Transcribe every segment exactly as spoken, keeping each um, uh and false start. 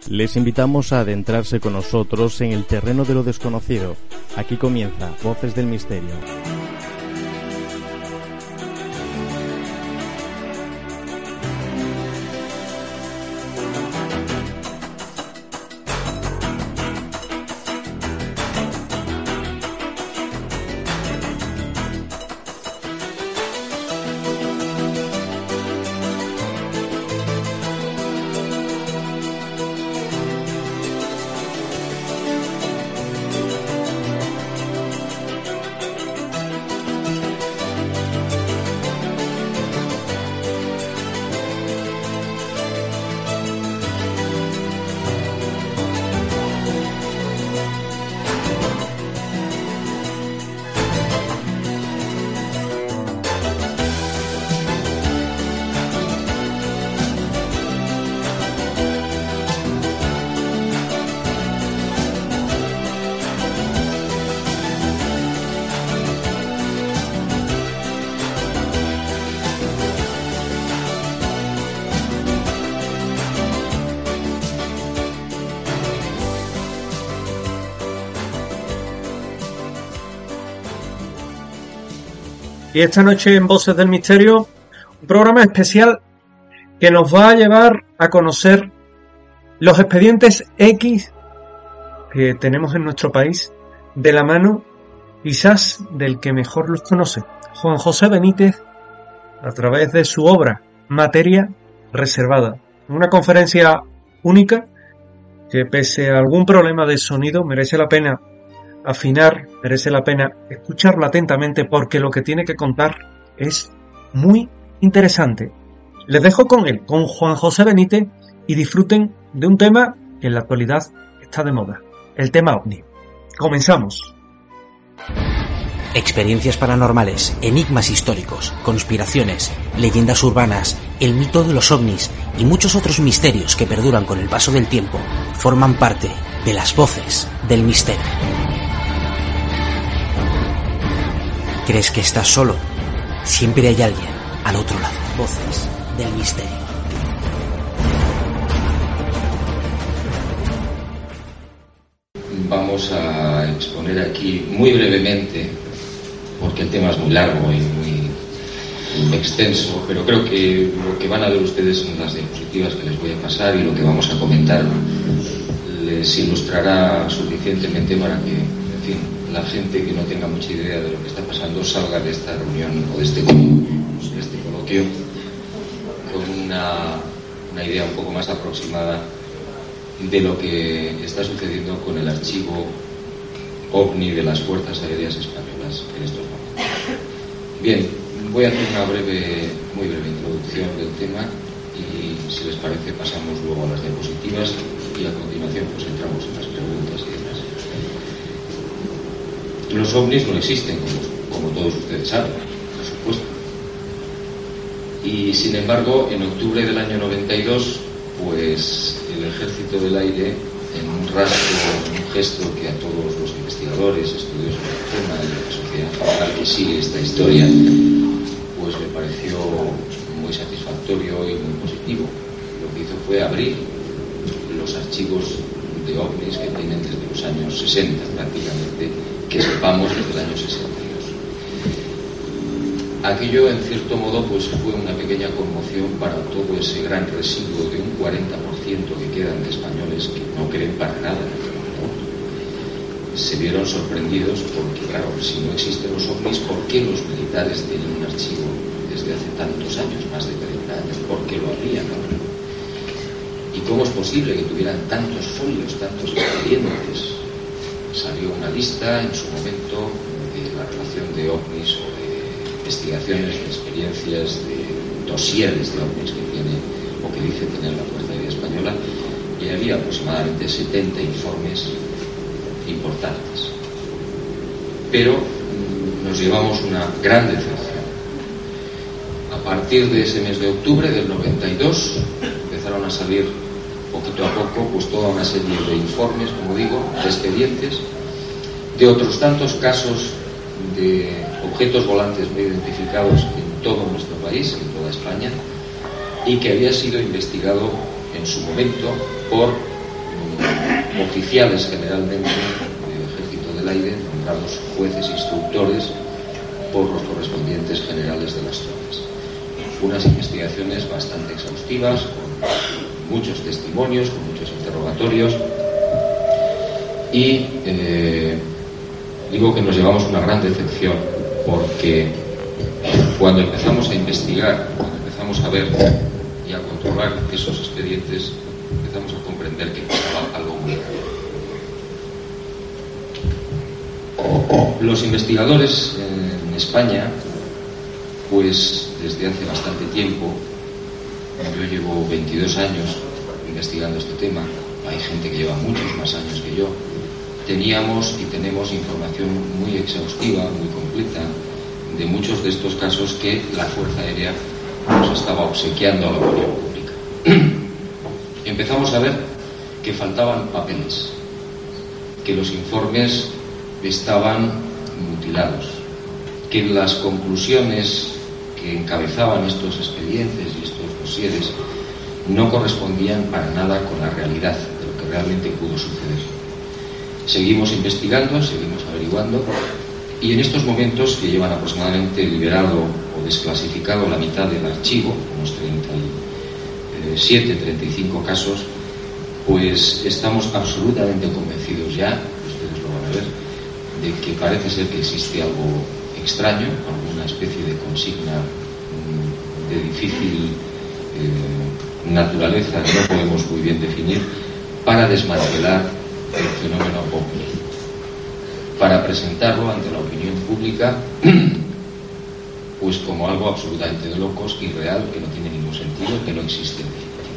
Les invitamos a adentrarse con nosotros en el terreno de lo desconocido. Aquí comienza Voces del Misterio. Y esta noche en Voces del Misterio, un programa especial que nos va a llevar a conocer los expedientes X que tenemos en nuestro país de la mano quizás del que mejor los conoce, Juan José Benítez, a través de su obra Materia Reservada. Una conferencia única que, pese a algún problema de sonido, merece la pena afinar, merece la pena escucharlo atentamente porque lo que tiene que contar es muy interesante. Les dejo con él, con Juan José Benítez, y disfruten de un tema que en la actualidad está de moda, el tema ovni. Comenzamos. Experiencias paranormales, enigmas históricos, conspiraciones, leyendas urbanas, el mito de los ovnis y muchos otros misterios que perduran con el paso del tiempo forman parte de las Voces del Misterio. ¿Crees que estás solo? Siempre hay alguien al otro lado. Voces del Misterio. Vamos a exponer aquí muy brevemente, porque el tema es muy largo y muy, muy extenso, pero creo que lo que van a ver ustedes en las diapositivas que les voy a pasar y lo que vamos a comentar les ilustrará suficientemente para que, en fin, la gente que no tenga mucha idea de lo que está pasando salga de esta reunión o de este, de este coloquio con una, una idea un poco más aproximada de lo que está sucediendo con el archivo OVNI de las Fuerzas Aéreas Españolas en estos momentos. Bien, voy a hacer una breve, muy breve introducción del tema y, si les parece, pasamos luego a las diapositivas y a continuación pues entramos en las preguntas y demás. Los ovnis no existen, como, como todos ustedes saben, por supuesto. Y sin embargo, en octubre del año noventa y dos, pues el Ejército del Aire, en un rastro, en un gesto que a todos los investigadores, estudiosos del tema y a la sociedad general que sigue esta historia, pues me pareció muy satisfactorio y muy positivo. Lo que hizo fue abrir los archivos de ovnis que tienen desde los años sesenta prácticamente, que sepamos desde el año sesenta y dos. Aquello, en cierto modo, pues fue una pequeña conmoción para todo ese gran residuo de un cuarenta por ciento que quedan de españoles que no creen para nada en el fenómeno. Se vieron sorprendidos porque, claro, si no existen los ovnis, ¿por qué los militares tienen un archivo desde hace tantos años, más de treinta años? ¿Por qué lo habrían ahora? ¿Y cómo es posible que tuvieran tantos folios, tantos expedientes? Salió una lista en su momento de la relación de ovnis o de investigaciones, de experiencias, de dosieres de ovnis que tiene o que dice tener la Fuerza Aérea Española, y había aproximadamente setenta informes importantes. Pero nos llevamos una gran decepción. A partir de ese mes de octubre del noventa y dos empezaron a salir poquito a poco pues toda una serie de informes, como digo, de expedientes, de otros tantos casos de objetos volantes no identificados en todo nuestro país, en toda España, y que había sido investigado en su momento por oficiales generalmente del Ejército del Aire, nombrados jueces instructores por los correspondientes generales de las tropas. Unas investigaciones bastante exhaustivas, con muchos testimonios, con muchos interrogatorios, y eh, digo que nos llevamos una gran decepción, porque cuando empezamos a investigar, cuando empezamos a ver y a controlar esos expedientes, empezamos a comprender que pasaba algo muy grave. Los investigadores en España, pues desde hace bastante tiempo, yo llevo veintidós años investigando este tema, hay gente que lleva muchos más años que yo, teníamos y tenemos información muy exhaustiva, muy completa, de muchos de estos casos que la Fuerza Aérea nos estaba obsequiando a la opinión pública. Empezamos a ver que faltaban papeles, que los informes estaban mutilados, que las conclusiones que encabezaban estos expedientes y estos dosieres no correspondían para nada con la realidad de lo que realmente pudo suceder. Seguimos investigando, seguimos averiguando, y en estos momentos, que llevan aproximadamente liberado o desclasificado la mitad del archivo, unos treinta y siete, treinta y cinco casos, pues estamos absolutamente convencidos ya, ustedes lo van a ver, de que parece ser que existe algo extraño, alguna especie de consigna de difícil eh, naturaleza que no podemos muy bien definir, para desmantelar el fenómeno OVNI, para presentarlo ante la opinión pública pues como algo absolutamente de locos, irreal, que no tiene ningún sentido, que no existe en definitiva.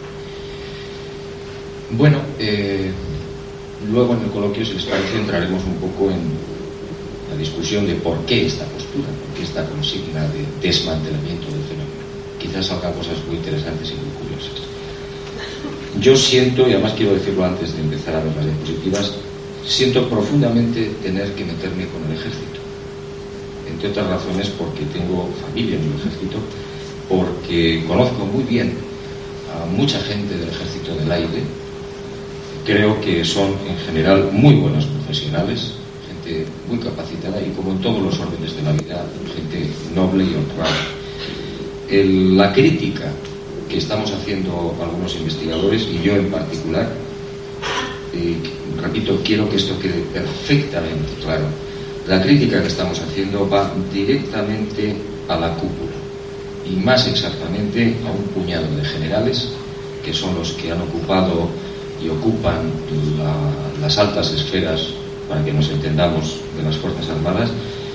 Bueno, eh, luego en el coloquio, si les parece, entraremos un poco en la discusión de por qué esta postura, por qué esta consigna de desmantelamiento del fenómeno. Quizás salgan cosas muy interesantes y muy curiosas. Yo siento, y además quiero decirlo antes de empezar a ver las diapositivas, siento profundamente tener que meterme con el ejército. Entre otras razones porque tengo familia en el ejército, porque conozco muy bien a mucha gente del Ejército del Aire. Creo que son en general muy buenos profesionales, gente muy capacitada y, como en todos los órdenes de la vida, gente noble y honrada. El, la crítica que estamos haciendo algunos investigadores, y yo en particular, eh, repito, quiero que esto quede perfectamente claro. La crítica que estamos haciendo va directamente a la cúpula, y más exactamente a un puñado de generales, que son los que han ocupado y ocupan la, las altas esferas, para que nos entendamos, de las Fuerzas Armadas,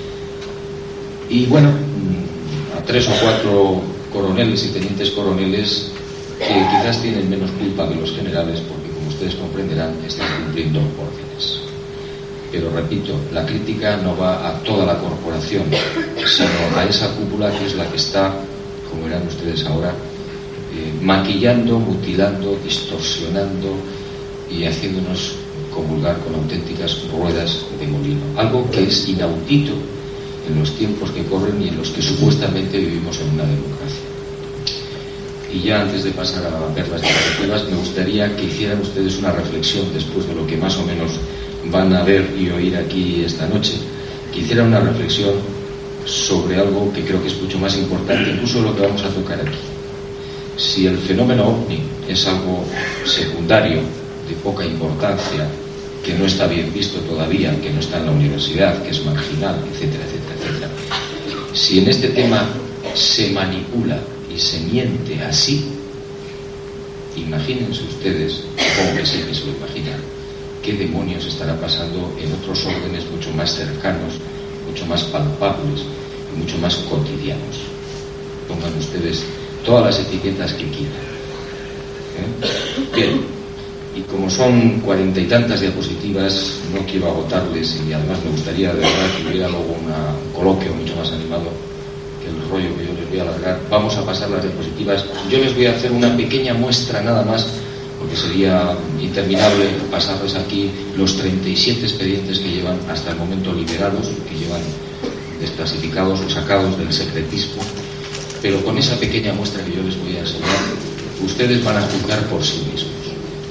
y bueno, a tres o cuatro coroneles y tenientes coroneles que quizás tienen menos culpa que los generales, porque, como ustedes comprenderán, están cumpliendo órdenes. Pero repito, la crítica no va a toda la corporación, sino a esa cúpula que es la que está, como verán ustedes ahora, eh, maquillando, mutilando, distorsionando y haciéndonos comulgar con auténticas ruedas de molino. Algo que es inaudito en los tiempos que corren y en los que supuestamente vivimos en una democracia. Y ya antes de pasar a ver las diapositivas, me gustaría que hicieran ustedes una reflexión después de lo que más o menos van a ver y oír aquí esta noche, que hicieran una reflexión sobre algo que creo que es mucho más importante, incluso lo que vamos a tocar aquí. Si el fenómeno OVNI es algo secundario, de poca importancia, que no está bien visto todavía, que no está en la universidad, que es marginal, etcétera, etcétera, etcétera. Si en este tema se manipula y se miente así, imagínense ustedes, supongo que sí que se lo imaginan, qué demonios estará pasando en otros órdenes mucho más cercanos, mucho más palpables y mucho más cotidianos. Pongan ustedes todas las etiquetas que quieran. ¿Eh? Bien. Y como son cuarenta y tantas diapositivas, no quiero agotarles, y además me gustaría de verdad que hubiera luego una, un coloquio mucho más animado que el rollo que yo les voy a alargar. Vamos a pasar las diapositivas. Yo les voy a hacer una pequeña muestra nada más, porque sería interminable pasarles aquí los treinta y siete expedientes que llevan hasta el momento liberados, que llevan desclasificados o sacados del secretismo. Pero con esa pequeña muestra que yo les voy a enseñar, ustedes van a juzgar por sí mismos.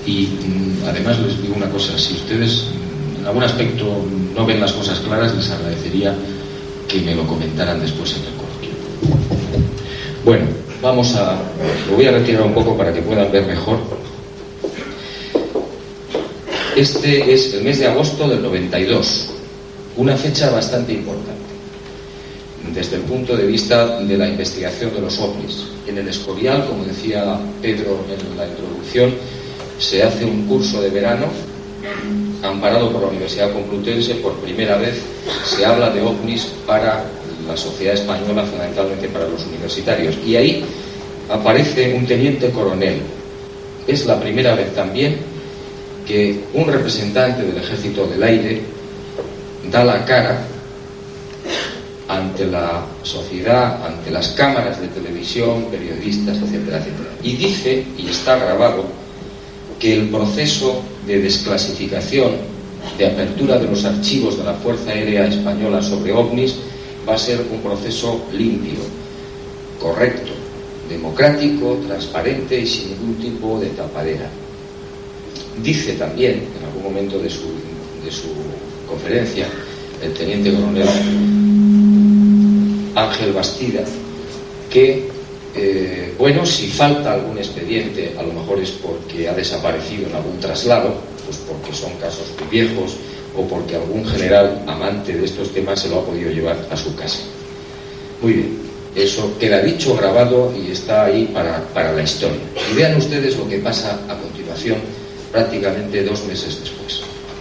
Y mm, además les digo una cosa, si ustedes mm, en algún aspecto no ven las cosas claras, les agradecería que me lo comentaran después en el coloquio. Bueno, vamos a... lo voy a retirar un poco para que puedan ver mejor. Este es el mes de agosto del noventa y dos, una fecha bastante importante desde el punto de vista de la investigación de los ovnis. En el Escorial, como decía Pedro en la introducción, se hace un curso de verano amparado por la Universidad Complutense. Por primera vez se habla de ovnis para la sociedad española, fundamentalmente para los universitarios, y ahí aparece un teniente coronel. Es la primera vez también que un representante del Ejército del Aire da la cara ante la sociedad, ante las cámaras de televisión, periodistas, etcétera, etcétera. Y dice, y está grabado, que el proceso de desclasificación, de apertura de los archivos de la Fuerza Aérea Española sobre ovnis, va a ser un proceso limpio, correcto, democrático, transparente y sin ningún tipo de tapadera. Dice también, en algún momento de su, de su conferencia, el teniente coronel Ángel Bastida, que, eh, bueno, si falta algún expediente, a lo mejor es porque ha desaparecido en algún traslado, pues porque son casos muy viejos, o porque algún general amante de estos temas se lo ha podido llevar a su casa. Muy bien, eso queda dicho, grabado, y está ahí para, para la historia. Y vean ustedes lo que pasa a continuación, prácticamente dos meses después.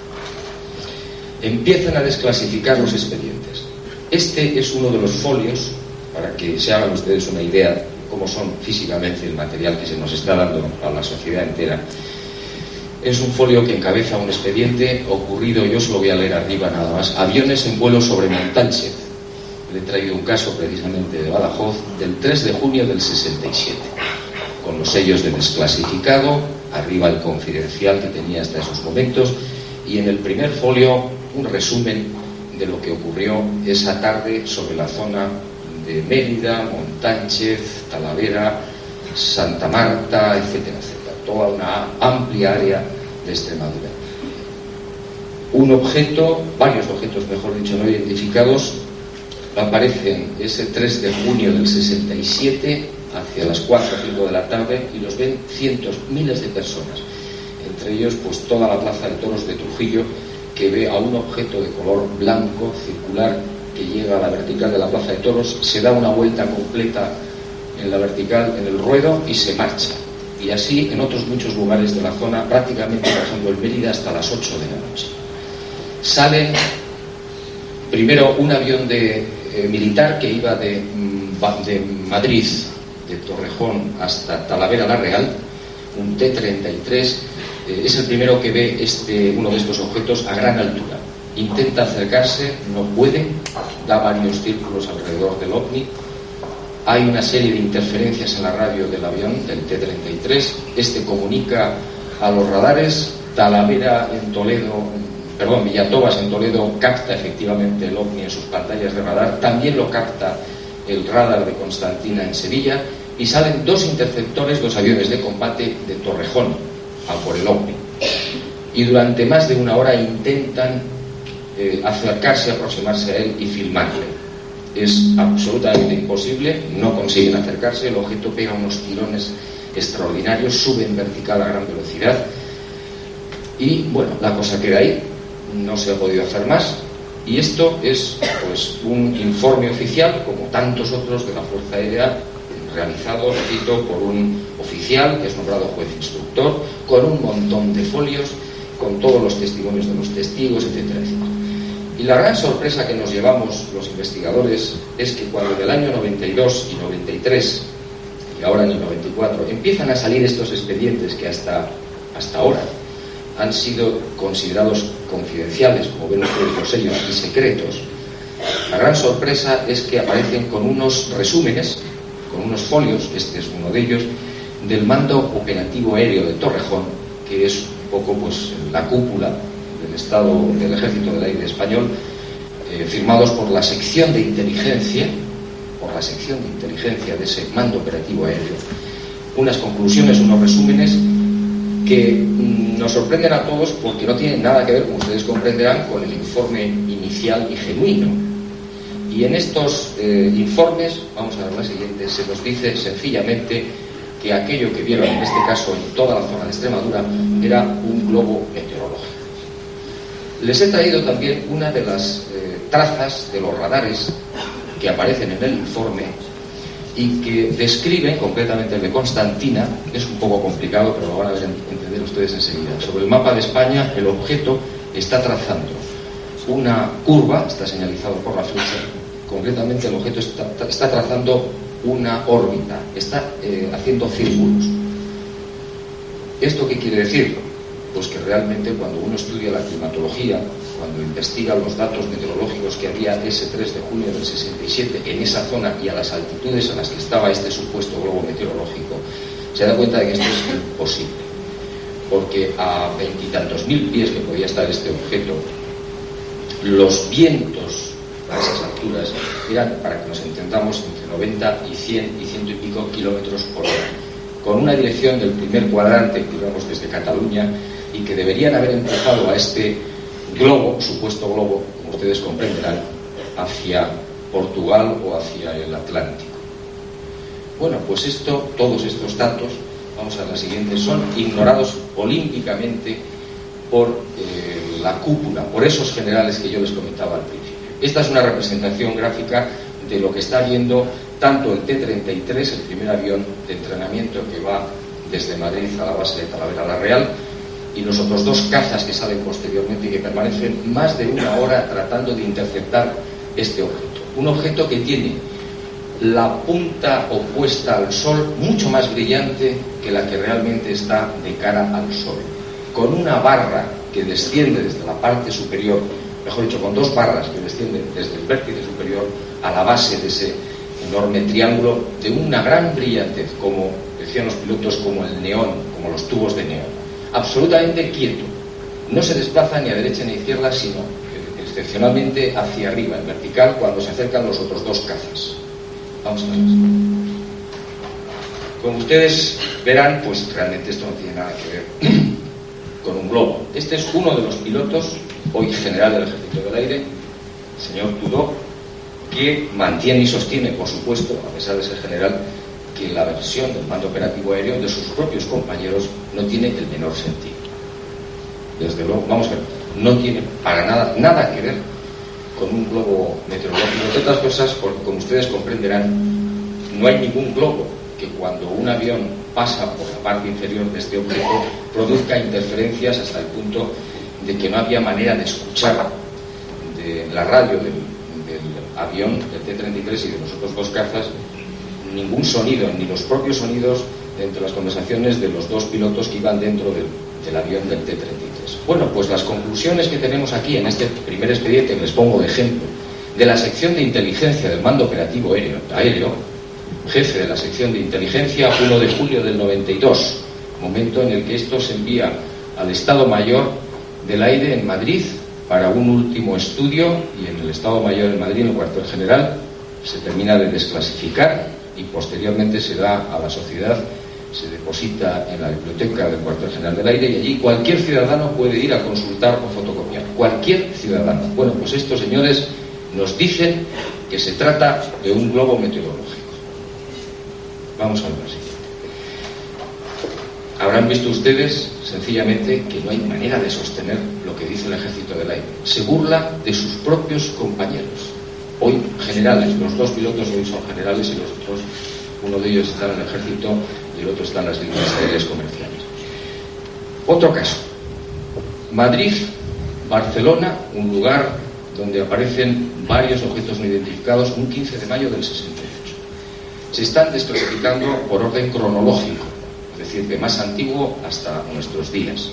Empiezan a desclasificar los expedientes. Este es uno de los folios, para que se hagan ustedes una idea de cómo son físicamente el material que se nos está dando a la sociedad entera. Es un folio que encabeza un expediente ocurrido, yo se lo voy a leer arriba nada más: aviones en vuelo sobre Montánchez. Le he traído un caso precisamente de Badajoz del tres de junio del sesenta y siete, con los sellos de desclasificado, arriba el confidencial que tenía hasta esos momentos, y en el primer folio un resumen de lo que ocurrió esa tarde sobre la zona de Mérida, Montánchez, Talavera, Santa Marta, etcétera, etcétera, toda una amplia área de Extremadura. Un objeto, varios objetos mejor dicho no identificados, aparecen ese tres de junio del sesenta y siete hacia las cuatro o cinco de la tarde, y los ven cientos, miles de personas, entre ellos pues toda la plaza de toros de Trujillo, que ve a un objeto de color blanco circular que llega a la vertical de la plaza de toros, se da una vuelta completa en la vertical, en el ruedo, y se marcha. Y así en otros muchos lugares de la zona, prácticamente por ejemplo en Mérida hasta las ocho de la noche. Sale primero un avión de, eh, militar que iba de, de Madrid, de Torrejón hasta Talavera la Real, un T treinta y tres, eh, es el primero que ve este, uno de estos objetos a gran altura. Intenta acercarse, no puede, da varios círculos alrededor del ovni. Hay una serie de interferencias en la radio del avión, del T treinta y tres. Este comunica a los radares. Talavera en Toledo, perdón, Villatobas en Toledo capta efectivamente el ovni en sus pantallas de radar. También lo capta el radar de Constantina en Sevilla. Y salen dos interceptores, dos aviones de combate de Torrejón a por el ovni. Y durante más de una hora intentan eh, acercarse, aproximarse a él y filmarle. Es absolutamente imposible, no consiguen acercarse, el objeto pega unos tirones extraordinarios, sube en vertical a gran velocidad y bueno, la cosa queda ahí, no se ha podido hacer más. Y esto es pues un informe oficial, como tantos otros de la Fuerza Aérea, realizado, repito, por un oficial que es nombrado juez instructor, con un montón de folios, con todos los testimonios de los testigos, etcétera, etcétera. Y la gran sorpresa que nos llevamos los investigadores es que cuando en el año noventa y dos y noventa y tres, y ahora en el noventa y cuatro, empiezan a salir estos expedientes que hasta, hasta ahora han sido considerados confidenciales, como ven ustedes los sellos, y secretos, la gran sorpresa es que aparecen con unos resúmenes, con unos folios, este es uno de ellos, del Mando Operativo Aéreo de Torrejón, que es un poco pues la cúpula del Estado del Ejército del Aire Español, eh, firmados por la sección de inteligencia, por la sección de inteligencia de ese Mando Operativo Aéreo. Unas conclusiones, unos resúmenes que mm, nos sorprenden a todos porque no tienen nada que ver, como ustedes comprenderán, con el informe inicial y genuino. Y en estos eh, informes, vamos a ver la siguiente, se nos dice sencillamente que aquello que vieron, en este caso en toda la zona de Extremadura, era un globo meteorológico. Les he traído también una de las eh, trazas de los radares que aparecen en el informe y que describen completamente el de Constantina. Es un poco complicado, pero lo van a ver, entender ustedes enseguida. Sobre el mapa de España, el objeto está trazando una curva, está señalizado por la flecha. Concretamente, el objeto está, está trazando una órbita, está eh, haciendo círculos. ¿Esto qué quiere decir? Pues que realmente cuando uno estudia la climatología, cuando investiga los datos meteorológicos que había ese tres de junio del sesenta y siete en esa zona y a las altitudes en las que estaba este supuesto globo meteorológico, se da cuenta de que esto es imposible, porque a veintitantos mil pies que podía estar este objeto, los vientos a esas alturas eran, para que nos entendamos, entre noventa y cien y ciento y pico kilómetros por hora, con una dirección del primer cuadrante, digamos desde Cataluña, y que deberían haber empujado a este globo, supuesto globo, como ustedes comprenderán, hacia Portugal o hacia el Atlántico. Bueno, pues esto, todos estos datos, vamos a la siguiente, son ignorados olímpicamente por eh, la cúpula, por esos generales que yo les comentaba al principio. Esta es una representación gráfica de lo que está viendo tanto el T treinta y tres, el primer avión de entrenamiento que va desde Madrid a la base de Talavera la Real, y los otros dos cazas que salen posteriormente y que permanecen más de una hora tratando de interceptar este objeto. Un objeto que tiene la punta opuesta al Sol mucho más brillante que la que realmente está de cara al Sol, con una barra que desciende desde la parte superior, mejor dicho, con dos barras que descienden desde el vértice superior a la base de ese enorme triángulo de una gran brillantez, como decían los pilotos, como el neón, como los tubos de neón. Absolutamente quieto, no se desplaza ni a derecha ni a izquierda, sino excepcionalmente hacia arriba, en vertical, cuando se acercan los otros dos cazas. Vamos a ver. Como ustedes verán, pues realmente esto no tiene nada que ver con un globo. Este es uno de los pilotos, hoy general del Ejército del Aire, el señor Tudor, que mantiene y sostiene, por supuesto, a pesar de ser general, que la versión del mando operativo aéreo de sus propios compañeros no tiene el menor sentido. Desde luego, vamos a ver, no tiene para nada, nada que ver con un globo meteorológico. Entre otras cosas, porque como ustedes comprenderán, no hay ningún globo que cuando un avión pasa por la parte inferior de este objeto produzca interferencias hasta el punto de que no había manera de escuchar de la radio del, del avión, del T treinta y tres y de los otros dos cazas, ningún sonido, ni los propios sonidos entre las conversaciones de los dos pilotos que iban dentro del, del avión del T treinta y tres. Bueno, pues las conclusiones que tenemos aquí en este primer expediente, que les pongo de ejemplo, de la sección de inteligencia del mando operativo aéreo, aéreo jefe de la sección de inteligencia, uno de julio del noventa y dos, momento en el que esto se envía al Estado Mayor del Aire en Madrid para un último estudio, y en el Estado Mayor de Madrid, en el cuartel general, se termina de desclasificar y posteriormente se da a la sociedad, se deposita en la biblioteca del cuartel general del Aire, y allí cualquier ciudadano puede ir a consultar o fotocopiar. Cualquier ciudadano. Bueno, pues estos señores nos dicen que se trata de un globo meteorológico. Vamos a ver la siguiente. Habrán visto ustedes, sencillamente, que no hay manera de sostener lo que dice el Ejército del Aire. Se burla de sus propios compañeros. Hoy generales, los dos pilotos hoy son generales y los otros, uno de ellos está en el ejército y el otro está en las líneas aéreas comerciales. Otro caso, Madrid, Barcelona, un lugar donde aparecen varios objetos no identificados, un quince de mayo del sesenta y ocho. Se están desclasificando por orden cronológico, es decir, de más antiguo hasta nuestros días.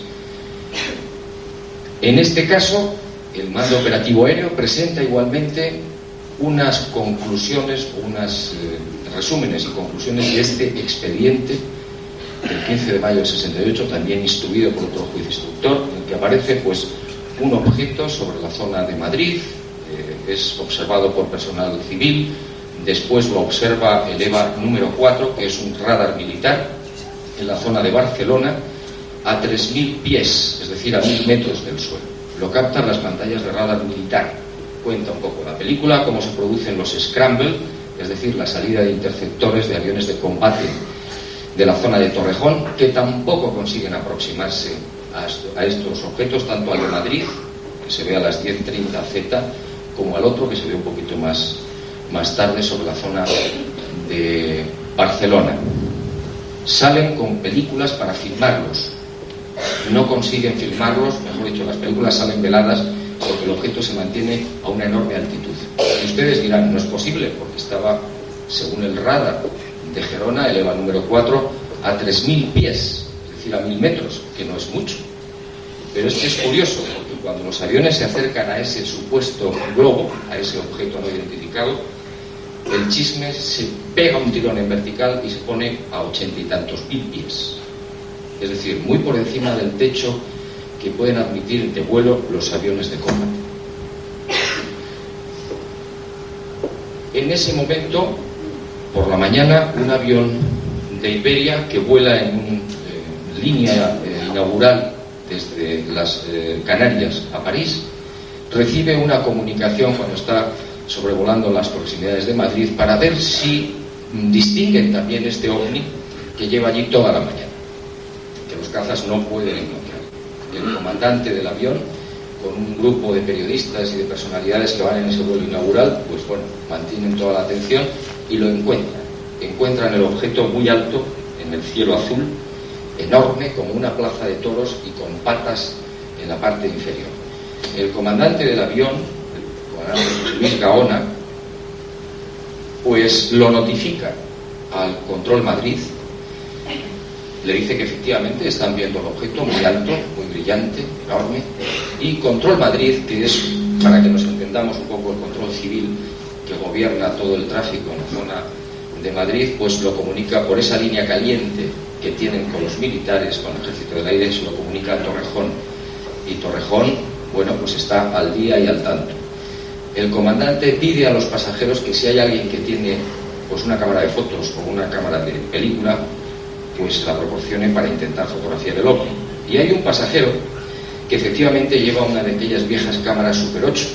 En este caso, el mando operativo aéreo presenta igualmente unas conclusiones, unas eh, resúmenes y conclusiones de este expediente del quince de mayo del sesenta y ocho, también instruido por otro juez instructor, en el que aparece pues un objeto sobre la zona de Madrid, eh, es observado por personal civil, después lo observa el EVA número cuatro, que es un radar militar, en la zona de Barcelona, a tres mil pies, es decir, a mil metros del suelo. Lo captan las pantallas de radar militar. Cuenta un poco la película, cómo se producen los scramble, es decir, la salida de interceptores de aviones de combate de la zona de Torrejón, que tampoco consiguen aproximarse a estos objetos, tanto al de Madrid, que se ve a las diez treinta Z, como al otro, que se ve un poquito más, más tarde, sobre la zona de Barcelona. Salen con películas para filmarlos. No consiguen filmarlos, mejor dicho, las películas salen veladas porque el objeto se mantiene a una enorme altitud. Y ustedes dirán, no es posible, porque estaba, según el radar de Gerona, el EVA número cuatro, a tres mil pies, es decir, a mil metros, que no es mucho. Pero es que es curioso, porque cuando los aviones se acercan a ese supuesto globo, a ese objeto no identificado, el chisme se pega un tirón en vertical y se pone a ochenta y tantos mil pies. Es decir, muy por encima del techo que pueden admitir de vuelo los aviones de combate. En ese momento, por la mañana, un avión de Iberia que vuela en una eh, línea eh, inaugural desde las eh, Canarias a París, recibe una comunicación cuando está sobrevolando las proximidades de Madrid para ver si distinguen también este ovni que lleva allí toda la mañana, que los cazas no pueden encontrar. El comandante del avión, con un grupo de periodistas y de personalidades que van en ese vuelo inaugural, pues bueno, mantienen toda la atención y lo encuentran. Encuentran el objeto muy alto en el cielo azul, enorme como una plaza de toros y con patas en la parte inferior. El comandante del avión, el comandante Luis Gaona, pues lo notifica al Control Madrid, le dice que efectivamente están viendo el objeto muy alto, muy brillante, enorme, y Control Madrid, que es, para que nos entendamos un poco, el control civil que gobierna todo el tráfico en la zona de Madrid, pues lo comunica por esa línea caliente que tienen con los militares, con el Ejército del Aire, se lo comunica a Torrejón. Y Torrejón, bueno, pues está al día y al tanto. El comandante pide a los pasajeros que si hay alguien que tiene pues una cámara de fotos o una cámara de película, pues la proporcione para intentar fotografiar el ovni. Y hay un pasajero que efectivamente lleva una de aquellas viejas cámaras Super ocho.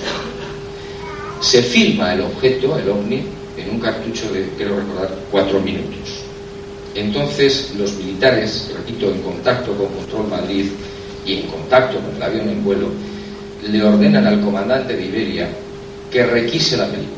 Se filma el objeto, el ovni, en un cartucho de, quiero recordar, cuatro minutos. Entonces los militares, repito, en contacto con Control Madrid y en contacto con el avión en vuelo, le ordenan al comandante de Iberia que requise la película.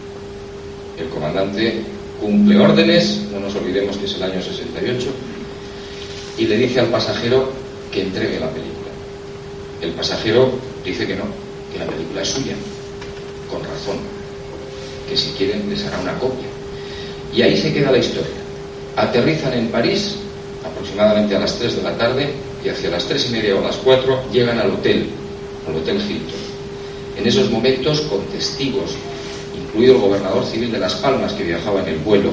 El comandante cumple órdenes, no nos olvidemos que es el año sesenta y ocho, y le dice al pasajero que entregue la película. El pasajero dice que no, que la película es suya, con razón, que si quieren les hará una copia. Y ahí se queda la historia. Aterrizan en París aproximadamente a las tres de la tarde y hacia las tres y media o las cuatro llegan al hotel, al Hotel Hilton. En esos momentos, con testigos, incluido el gobernador civil de Las Palmas que viajaba en el vuelo,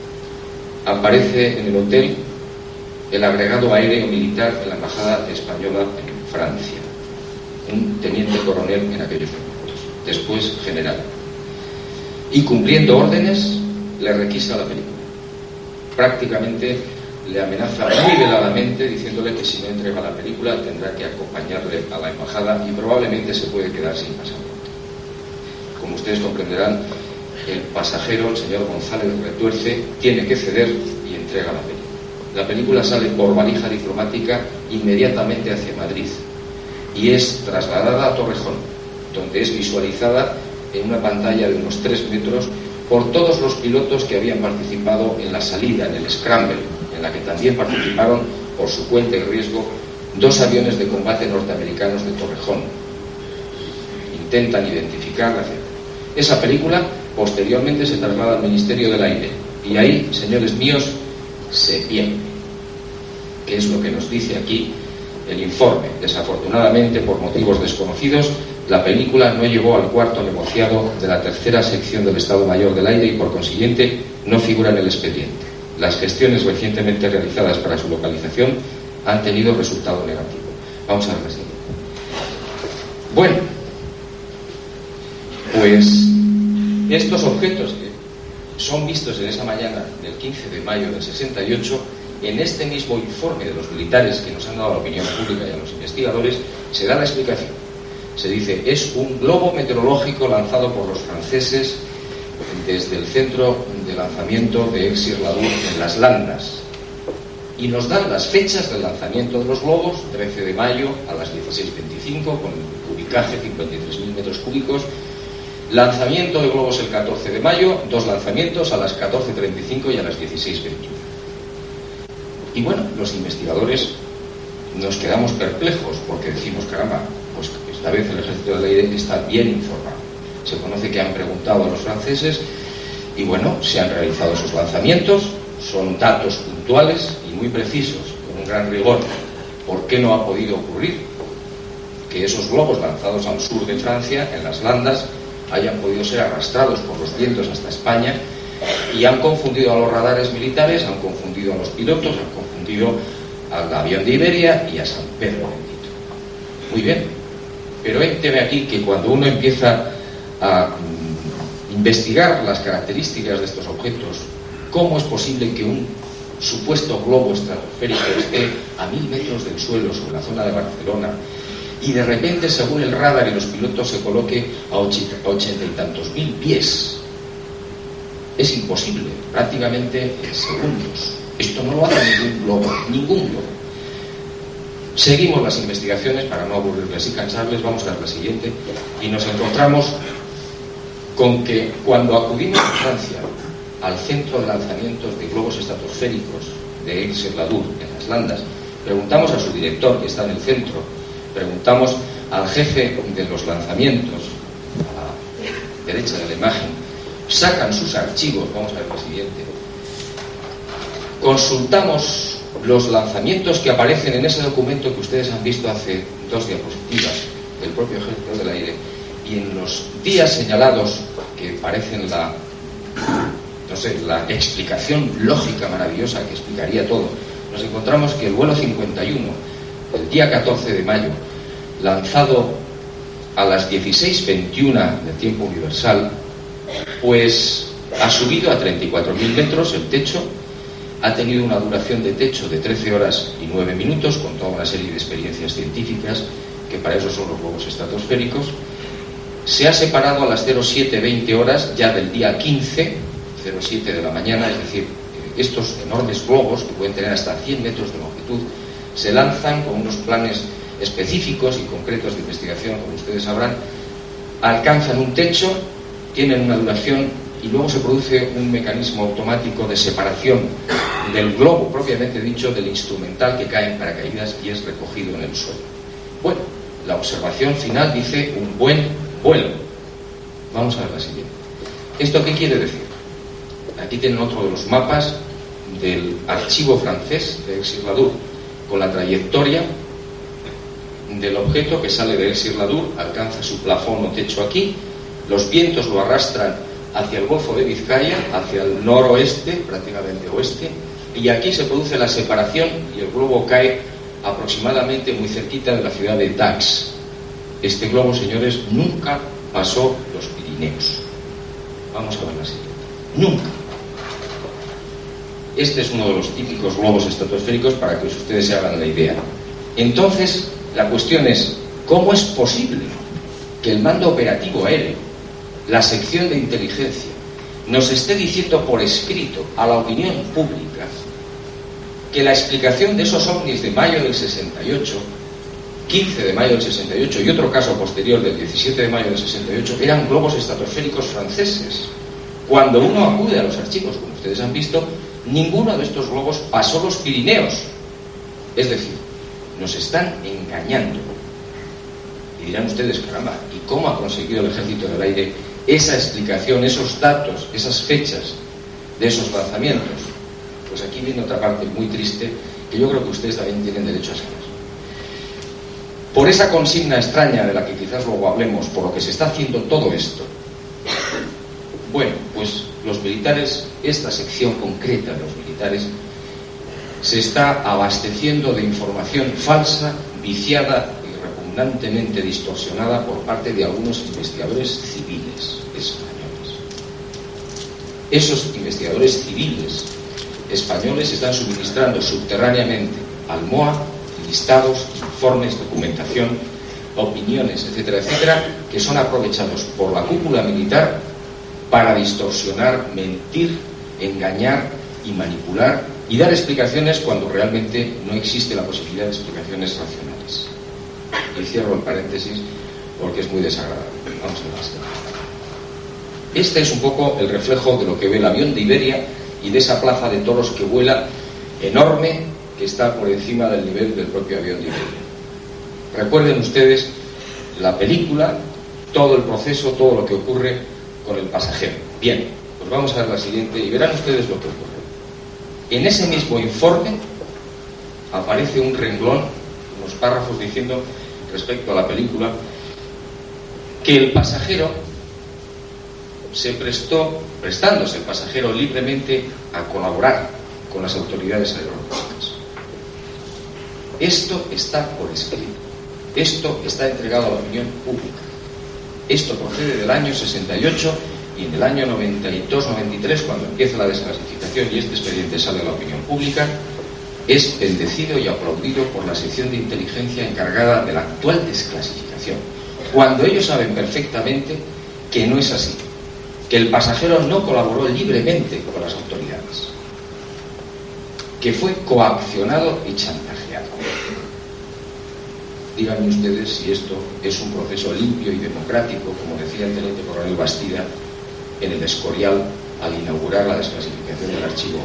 aparece en el hotel el agregado aéreo militar de la Embajada Española en Francia, un teniente coronel en aquellos momentos, después general, y cumpliendo órdenes le requisa la película. Prácticamente le amenaza muy veladamente diciéndole que si no entrega la película tendrá que acompañarle a la embajada y probablemente se puede quedar sin pasaporte. Como ustedes comprenderán, el pasajero, el señor González Retuerce, tiene que ceder y entrega la película. La película sale por valija diplomática inmediatamente hacia Madrid y es trasladada a Torrejón, donde es visualizada en una pantalla de unos tres metros por todos los pilotos que habían participado en la salida, en el Scramble, en la que también participaron por su cuenta y riesgo dos aviones de combate norteamericanos de Torrejón. Intentan identificarla, etcétera. Esa película posteriormente se traslada al Ministerio del Aire y ahí, señores míos, se pierde. ¿Qué es lo que nos dice aquí el informe? Desafortunadamente, por motivos desconocidos, la película no llegó al cuarto negociado de la tercera sección del Estado Mayor del Aire y por consiguiente no figura en el expediente. Las gestiones recientemente realizadas para su localización han tenido resultado negativo. Vamos a ver la siguiente. Bueno, pues estos objetos que son vistos en esa mañana del quince de mayo del sesenta y ocho en este mismo informe de los militares que nos han dado a la opinión pública y a los investigadores, se da la explicación. Se dice, es un globo meteorológico lanzado por los franceses desde el centro de lanzamiento de Aix-sur-la-Dour en las Landas. Y nos dan las fechas del lanzamiento de los globos: trece de mayo a las dieciséis veinticinco, con ubicaje cincuenta y tres mil metros cúbicos. Lanzamiento de globos el catorce de mayo, dos lanzamientos a las catorce treinta y cinco y a las dieciséis veintiuno. Y bueno, los investigadores nos quedamos perplejos porque decimos, caramba, pues esta vez el Ejército del Aire está bien informado. Se conoce que han preguntado a los franceses y bueno, se han realizado esos lanzamientos, son datos puntuales y muy precisos, con un gran rigor. ¿Por qué no ha podido ocurrir que esos globos lanzados al sur de Francia, en las Landas, hayan podido ser arrastrados por los vientos hasta España y han confundido a los radares militares, han confundido a los pilotos, han confundido al avión de Iberia y a San Pedro Bendito? Muy bien, pero ve aquí que cuando uno empieza a mm, investigar las características de estos objetos, ¿cómo es posible que un supuesto globo estratosférico esté a mil metros del suelo sobre la zona de Barcelona y de repente, según el radar y los pilotos, se coloque a ochenta y tantos mil pies? Es imposible, prácticamente en segundos. Esto no lo hace ningún globo, ningún globo. Seguimos las investigaciones para no aburrirles y cansarles. Vamos a ver la siguiente y nos encontramos con que cuando acudimos a Francia al centro de lanzamientos de globos estratosféricos de Aix-sur-la-Dour, en las Landas, preguntamos a su director, que está en el centro, preguntamos al jefe de los lanzamientos, a la derecha de la imagen, sacan sus archivos. Vamos a ver lo siguiente. Consultamos los lanzamientos que aparecen en ese documento que ustedes han visto hace dos diapositivas del propio Ejército del Aire, y en los días señalados, que parecen la no sé, la explicación lógica maravillosa que explicaría todo, nos encontramos que el vuelo cincuenta y uno, el día catorce de mayo, lanzado a las dieciséis veintiuno del tiempo universal, pues ha subido a treinta y cuatro mil metros el techo, ha tenido una duración de techo de trece horas y nueve minutos, con toda una serie de experiencias científicas, que para eso son los globos estratosféricos. Se ha separado a las cero siete veinte horas ya del día quince, cero siete de la mañana, es decir, estos enormes globos, que pueden tener hasta cien metros de longitud, se lanzan con unos planes específicos y concretos de investigación, como ustedes sabrán, alcanzan un techo, tienen una duración y luego se produce un mecanismo automático de separación del globo propiamente dicho del instrumental que cae en paracaídas y es recogido en el suelo. Bueno, la observación final dice un buen vuelo. Vamos a ver la siguiente. ¿Esto qué quiere decir? Aquí tienen otro de los mapas del archivo francés de Aix-sur-la-Dour, con la trayectoria del objeto que sale de Aix-sur-la-Dour, alcanza su plafón o techo aquí, los vientos lo arrastran hacia el Golfo de Vizcaya, hacia el noroeste, prácticamente oeste, y aquí se produce la separación y el globo cae aproximadamente muy cerquita de la ciudad de Dax. Este globo, señores, nunca pasó los Pirineos. Vamos a ver la siguiente. Nunca. Este es uno de los típicos globos estratosféricos para que ustedes se hagan la idea. Entonces, la cuestión es, ¿cómo es posible que el mando operativo aéreo, la sección de inteligencia, nos esté diciendo por escrito a la opinión pública que la explicación de esos ovnis de mayo del sesenta y ocho, quince de mayo del sesenta y ocho y otro caso posterior del diecisiete de mayo del sesenta y ocho eran globos estratosféricos franceses? Cuando uno acude a los archivos, como ustedes han visto, ninguno de estos globos pasó los Pirineos. Es decir, nos están engañando. Y dirán ustedes, caramba, ¿y cómo ha conseguido el Ejército del Aire esa explicación, esos datos, esas fechas de esos lanzamientos? Pues aquí viene otra parte muy triste que yo creo que ustedes también tienen derecho a saber. Por esa consigna extraña de la que quizás luego hablemos, por lo que se está haciendo todo esto, bueno, pues los militares, esta sección concreta de los militares, se está abasteciendo de información falsa, viciada y repugnantemente distorsionada por parte de algunos investigadores civiles españoles. Esos investigadores civiles españoles están suministrando subterráneamente al M O A listados, informes, documentación, opiniones, etcétera, etcétera, que son aprovechados por la cúpula militar para distorsionar, mentir, engañar y manipular y dar explicaciones cuando realmente no existe la posibilidad de explicaciones racionales. Y cierro el paréntesis porque es muy desagradable. Vamos a ver. Este es un poco el reflejo de lo que ve el avión de Iberia y de esa plaza de toros que vuela enorme, que está por encima del nivel del propio avión de Iberia. Recuerden ustedes la película, todo el proceso, todo lo que ocurre con el pasajero. Bien, pues vamos a ver la siguiente y verán ustedes lo que ocurre. En ese mismo informe aparece un renglón, unos párrafos diciendo respecto a la película que el pasajero se prestó, prestándose el pasajero libremente a colaborar con las autoridades aeronáuticas. Esto está por escrito. Esto está entregado a la opinión pública. Esto procede del año sesenta y ocho y en el año noventa y dos noventa y tres, cuando empieza la desclasificación y este expediente sale a la opinión pública, es bendecido y aplaudido por la sección de inteligencia encargada de la actual desclasificación, cuando ellos saben perfectamente que no es así, que el pasajero no colaboró libremente con las autoridades, que fue coaccionado y chantajeado. Díganme ustedes si esto es un proceso limpio y democrático, como decía el teniente coronel Bastida en el Escorial al inaugurar la desclasificación del archivo.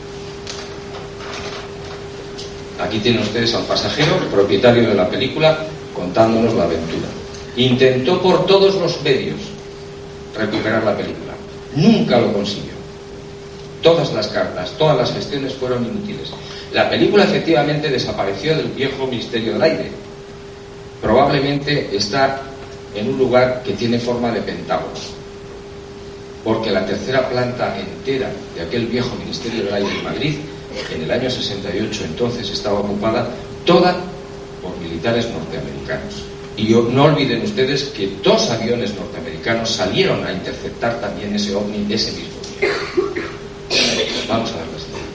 Aquí tienen ustedes al pasajero, el propietario de la película, contándonos la aventura. Intentó por todos los medios recuperar la película. Nunca lo consiguió. Todas las cartas, todas las gestiones fueron inútiles. La película efectivamente desapareció del viejo Ministerio del Aire. Probablemente está en un lugar que tiene forma de pentágono, porque la tercera planta entera de aquel viejo Ministerio del Aire en Madrid, en el año sesenta y ocho entonces, estaba ocupada toda por militares norteamericanos. Y no olviden ustedes que dos aviones norteamericanos salieron a interceptar también ese ovni ese mismo día. Vamos a ver la siguiente.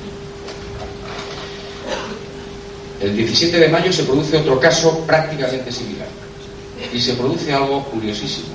El diecisiete de mayo se produce otro caso prácticamente similar. Y se produce algo curiosísimo.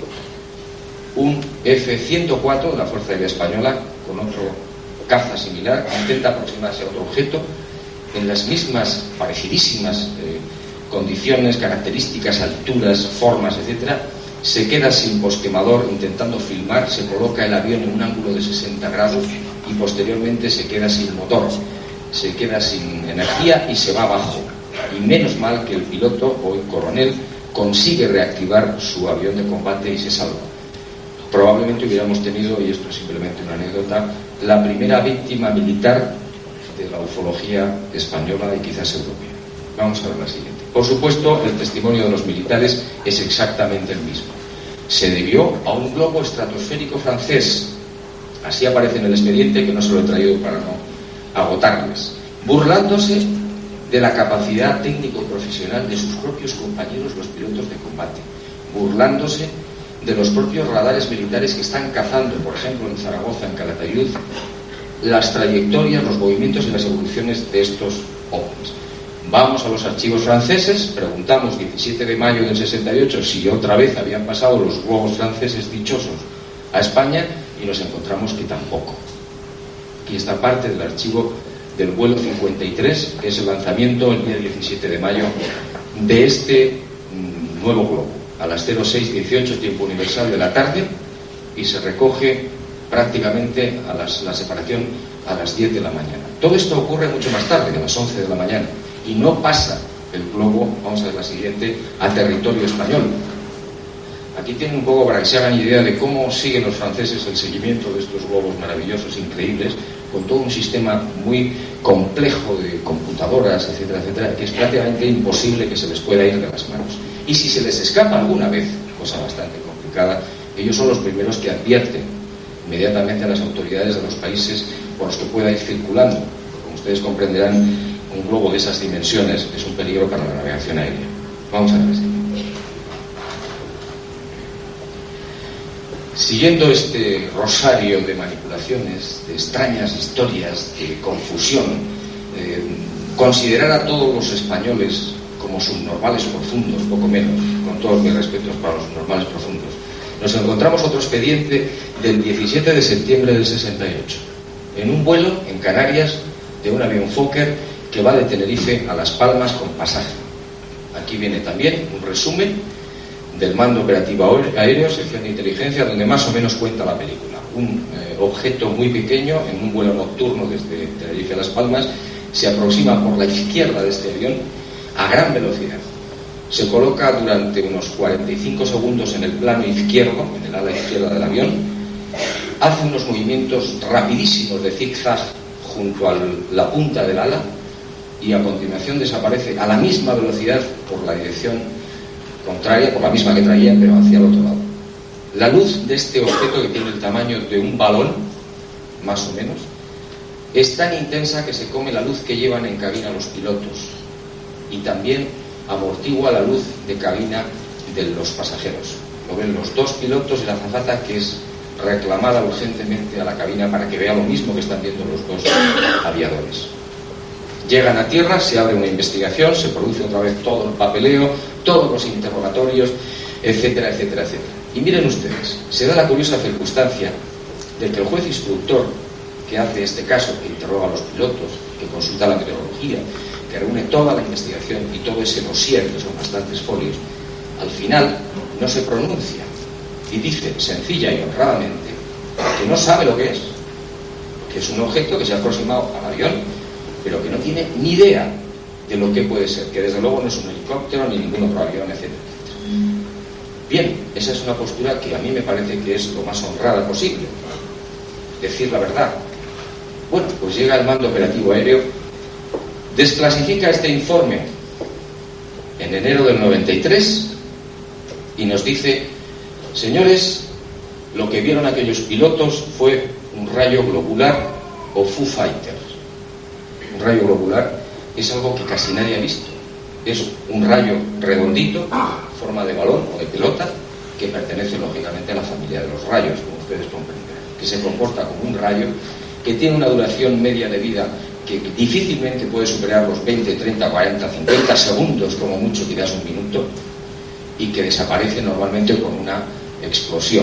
Un F ciento cuatro de la Fuerza Aérea Española, con otro caza similar, intenta aproximarse a otro objeto en las mismas, parecidísimas eh, condiciones, características, alturas, formas, etcétera. Se queda sin posquemador intentando filmar, se coloca el avión en un ángulo de sesenta grados y posteriormente se queda sin motor, se queda sin energía y se va abajo. Y menos mal que el piloto, hoy coronel, consigue reactivar su avión de combate y se salva. Probablemente hubiéramos tenido, y esto es simplemente una anécdota, la primera víctima militar de la ufología española y quizás europea. Vamos a ver la siguiente. Por supuesto, el testimonio de los militares es exactamente el mismo. Se debió a un globo estratosférico francés. Así aparece en el expediente, que no se lo he traído para no agotarles. Burlándose de la capacidad técnico-profesional de sus propios compañeros, los pilotos de combate. Burlándose de los propios radares militares que están cazando, por ejemplo, en Zaragoza, en Calatayud, las trayectorias, los movimientos y las evoluciones de estos ovnis. Vamos a los archivos franceses, preguntamos diecisiete de mayo del sesenta y ocho si otra vez habían pasado los globos franceses dichosos a España y nos encontramos que tampoco. Aquí está parte del archivo del vuelo cincuenta y tres, que es el lanzamiento el día diecisiete de mayo de este mmm, nuevo globo, a las cero seis dieciocho tiempo universal de la tarde, y se recoge prácticamente a las, la separación a las diez de la mañana. Todo esto ocurre mucho más tarde, a las once de la mañana, y no pasa el globo, vamos a ver la siguiente, a territorio español. Aquí tienen un poco para que se hagan idea de cómo siguen los franceses el seguimiento de estos globos maravillosos, increíbles, con todo un sistema muy complejo de computadoras, etcétera, etcétera, que es prácticamente imposible que se les pueda ir de las manos. Y si se les escapa alguna vez, cosa bastante complicada, ellos son los primeros que advierten inmediatamente a las autoridades de los países por los que pueda ir circulando. Como ustedes comprenderán, un globo de esas dimensiones es un peligro para la navegación aérea. Vamos a ver esto. Siguiendo este rosario de manipulaciones, de extrañas historias, de confusión, eh, considerar a todos los españoles como subnormales profundos, poco menos, con todos mis respetos para los subnormales profundos, nos encontramos otro expediente del diecisiete de septiembre del sesenta y ocho, en un vuelo en Canarias de un avión Fokker que va de Tenerife a Las Palmas con pasaje. Aquí viene también un resumen del Mando Operativo Aéreo, sección de inteligencia, donde más o menos cuenta la película. Un eh, objeto muy pequeño, en un vuelo nocturno desde Tenerife a Las Palmas, se aproxima por la izquierda de este avión a gran velocidad. Se coloca durante unos cuarenta y cinco segundos en el plano izquierdo, en el ala izquierda del avión, hace unos movimientos rapidísimos de zigzag junto a la punta del ala y a continuación desaparece a la misma velocidad por la dirección contraria, por la misma que traía, pero hacia el otro lado. La luz de este objeto, que tiene el tamaño de un balón, más o menos, es tan intensa que se come la luz que llevan en cabina los pilotos y también amortigua la luz de cabina de los pasajeros. Lo ven los dos pilotos y la azafata, que es reclamada urgentemente a la cabina para que vea lo mismo que están viendo los dos aviadores. Llegan a tierra, se abre una investigación, se produce otra vez todo el papeleo, todos los interrogatorios, etcétera, etcétera, etcétera. Y miren ustedes, se da la curiosa circunstancia de que el juez instructor que hace este caso, que interroga a los pilotos, que consulta la meteorología, que reúne toda la investigación y todo ese dossier, que son bastantes folios, al final no se pronuncia y dice sencilla y honradamente que no sabe lo que es, que es un objeto que se ha aproximado al avión, pero que no tiene ni idea de lo que puede ser, que desde luego no es un helicóptero ni ningún otro avión, etcétera, etcétera. Bien, esa es una postura que a mí me parece que es lo más honrada posible, decir la verdad. Bueno, pues llega el Mando Operativo Aéreo, desclasifica este informe en enero del noventa y tres y nos dice: señores, lo que vieron aquellos pilotos fue un rayo globular o Foo Fighters. Un rayo globular es algo que casi nadie ha visto. Es un rayo redondito, forma de balón o de pelota, que pertenece lógicamente a la familia de los rayos, como ustedes comprenderán, que se comporta como un rayo, que tiene una duración media de vida que difícilmente puede superar los veinte, treinta, cuarenta, cincuenta segundos, como mucho, quizás un minuto, y que desaparece normalmente con una explosión.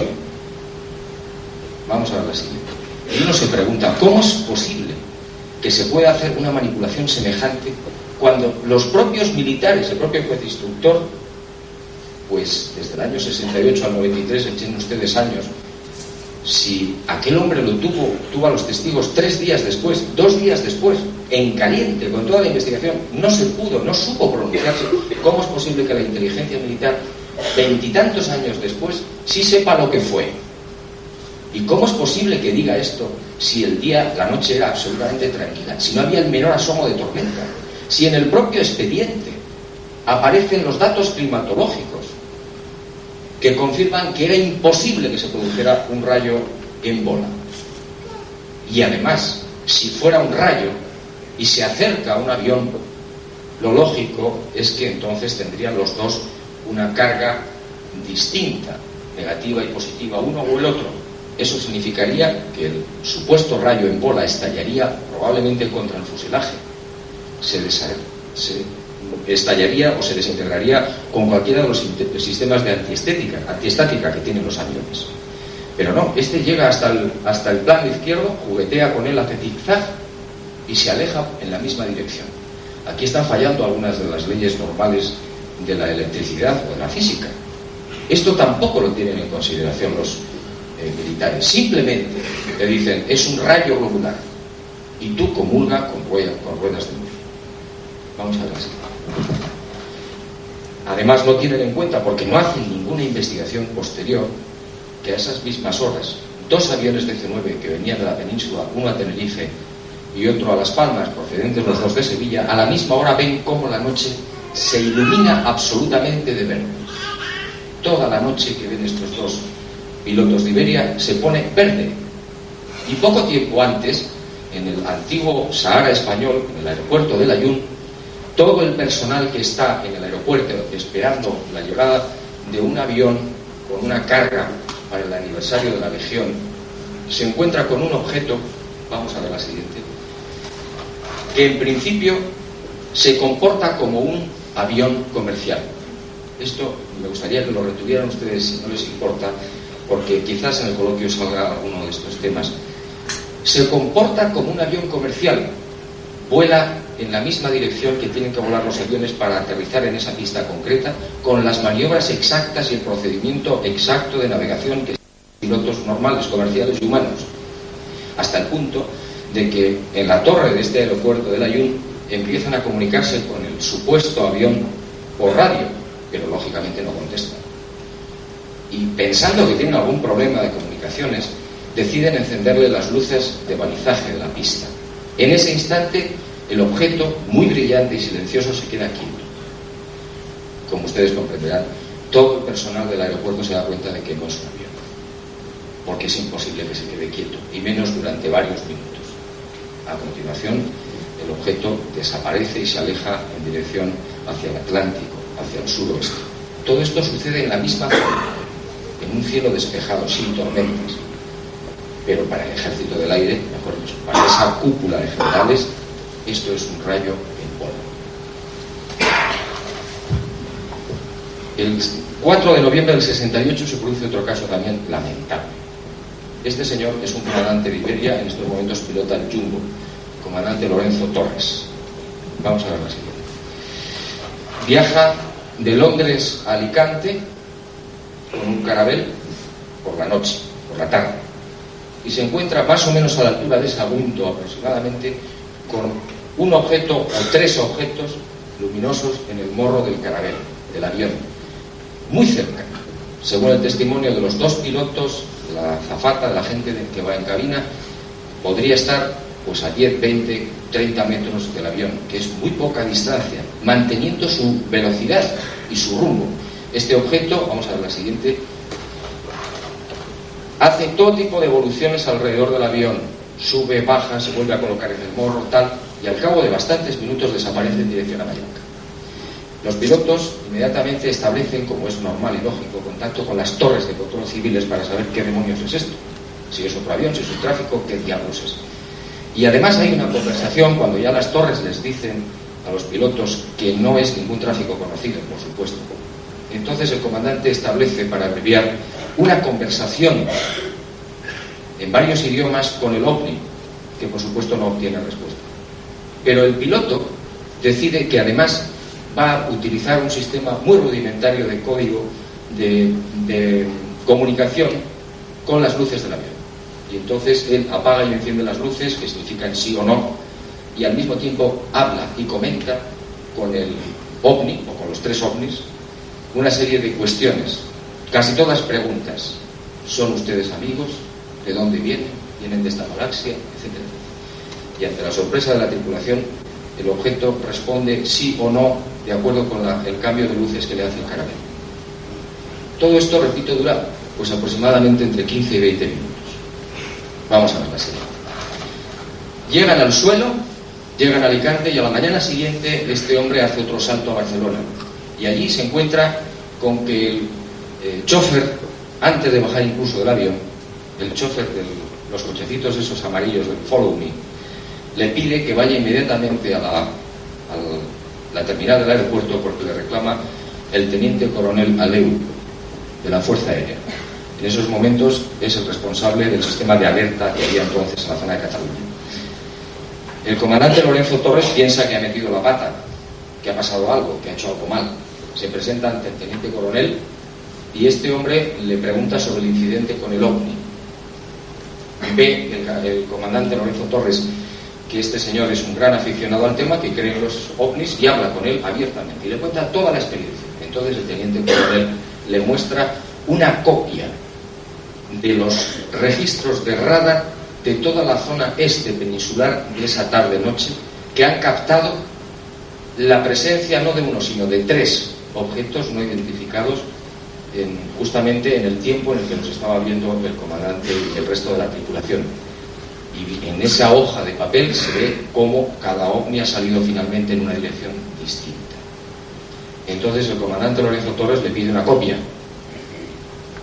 Vamos a ver la siguiente. Y uno se pregunta, ¿cómo es posible que se pueda hacer una manipulación semejante cuando los propios militares, el propio juez instructor, pues desde el año sesenta y ocho al noventa y tres, echen ustedes años, si aquel hombre lo tuvo, tuvo a los testigos tres días después, dos días después, en caliente, con toda la investigación, no se pudo, no supo pronunciarse, ¿cómo es posible que la inteligencia militar, veintitantos años después, sí sepa lo que fue? ¿Y cómo es posible que diga esto si el día, la noche era absolutamente tranquila, si no había el menor asomo de tormenta, si en el propio expediente aparecen los datos climatológicos que confirman que era imposible que se produjera un rayo en bola? Y además, si fuera un rayo y se acerca a un avión, lo lógico es que entonces tendrían los dos una carga distinta, negativa y positiva, uno o el otro. Eso significaría que el supuesto rayo en bola estallaría probablemente contra el fuselaje, se, desa- se estallaría o se desintegraría con cualquiera de los sistemas de antiestética, antiestática que tienen los aviones. Pero no, este llega hasta el, hasta el plano izquierdo, juguetea con él, hace zigzag y se aleja en la misma dirección. Aquí están fallando algunas de las leyes normales de la electricidad o de la física. Esto tampoco lo tienen en consideración los eh, militares. Simplemente te dicen, es un rayo globular, y tú comulga con, rueda, con ruedas de luz. Vamos a ver así. Además no tienen en cuenta, porque no hacen ninguna investigación posterior, que a esas mismas horas dos aviones de C nueve que venían de la península, uno a Tenerife y otro a Las Palmas, procedentes los dos de Sevilla, a la misma hora ven cómo la noche se ilumina absolutamente de verde. Toda la noche que ven estos dos pilotos de Iberia se pone verde. Y poco tiempo antes, en el antiguo Sahara español, en el aeropuerto de Layún, todo el personal que está en el aeropuerto esperando la llegada de un avión con una carga para el aniversario de la Legión, se encuentra con un objeto, vamos a ver la siguiente, que en principio se comporta como un avión comercial. Esto me gustaría que lo retuvieran ustedes, si no les importa, porque quizás en el coloquio salga alguno de estos temas. Se comporta como un avión comercial, vuela en la misma dirección que tienen que volar los aviones para aterrizar en esa pista concreta, con las maniobras exactas y el procedimiento exacto de navegación que pilotos normales, comerciales y humanos, hasta el punto de que en la torre de este aeropuerto de Layún empiezan a comunicarse con el supuesto avión por radio, pero lógicamente no contestan. Y pensando que tienen algún problema de comunicaciones, deciden encenderle las luces de balizaje de la pista. En ese instante, el objeto, muy brillante y silencioso, se queda quieto. Como ustedes comprenderán, todo el personal del aeropuerto se da cuenta de que no es un avión, porque es imposible que se quede quieto, y menos durante varios minutos. A continuación, el objeto desaparece y se aleja en dirección hacia el Atlántico, hacia el suroeste. Todo esto sucede en la misma zona, en un cielo despejado, sin tormentas. Pero para el ejército del aire, mejor dicho, para esa cúpula de generales, esto es un rayo en polvo. El cuatro de noviembre del sesenta y ocho se produce otro caso también lamentable. Este señor es un comandante de Iberia, en estos momentos pilota el Jumbo, comandante Lorenzo Torres. Vamos a ver la siguiente. Viaja de Londres a Alicante con un Caravelle por la noche, por la tarde, y se encuentra más o menos a la altura de Sagunto aproximadamente con un objeto o tres objetos luminosos en el morro del Caravelle, del avión, muy cerca, según el testimonio de los dos pilotos, la azafata, de la gente que va en cabina, podría estar pues a diez, veinte, treinta metros del avión, que es muy poca distancia, manteniendo su velocidad y su rumbo. Este objeto, vamos a ver la siguiente, hace todo tipo de evoluciones alrededor del avión, sube, baja, se vuelve a colocar en el morro, tal, y al cabo de bastantes minutos desaparece en dirección a Mallorca. Los pilotos inmediatamente establecen, como es normal y lógico, contacto con las torres de control civiles para saber qué demonios es esto, si es otro avión, si es un tráfico, qué diablos es. Y además hay una conversación cuando ya las torres les dicen a los pilotos que no es ningún tráfico conocido, por supuesto. Entonces el comandante establece, para abreviar, una conversación en varios idiomas con el OVNI, que por supuesto no obtiene respuesta. Pero el piloto decide que además va a utilizar un sistema muy rudimentario de código de, de comunicación con las luces del avión. Y entonces él apaga y enciende las luces, que significan sí o no, y al mismo tiempo habla y comenta con el OVNI, o con los tres OVNIs, una serie de cuestiones, casi todas preguntas. ¿Son ustedes amigos? ¿De dónde vienen? ¿Vienen de esta galaxia? Etcétera. Y ante la sorpresa de la tripulación, el objeto responde sí o no, de acuerdo con la, el cambio de luces que le hace el Caravelle. Todo esto, repito, dura pues aproximadamente entre quince y veinte minutos. Vamos a ver la serie. Llegan al suelo, llegan a Alicante, y a la mañana siguiente este hombre hace otro salto a Barcelona. Y allí se encuentra con que el eh, chofer, antes de bajar incluso del avión, el chofer de los cochecitos esos amarillos del Follow Me, le pide que vaya inmediatamente a la, a la terminal del aeropuerto, porque le reclama el teniente coronel Aleu, de la Fuerza Aérea. En esos momentos es el responsable del sistema de alerta que había entonces en la zona de Cataluña. El comandante Lorenzo Torres piensa que ha metido la pata, que ha pasado algo, que ha hecho algo mal. Se presenta ante el teniente coronel y este hombre le pregunta sobre el incidente con el OVNI. Ve el, el comandante Lorenzo Torres que este señor es un gran aficionado al tema, que cree en los OVNIs, y habla con él abiertamente y le cuenta toda la experiencia. Entonces el teniente coronel le muestra una copia de los registros de radar de toda la zona este peninsular de esa tarde-noche, que han captado la presencia no de uno, sino de tres objetos no identificados en, justamente en el tiempo en el que los estaba viendo el comandante y el resto de la tripulación. Y en esa hoja de papel se ve cómo cada ovni ha salido finalmente en una dirección distinta. Entonces el comandante Lorenzo Torres le pide una copia.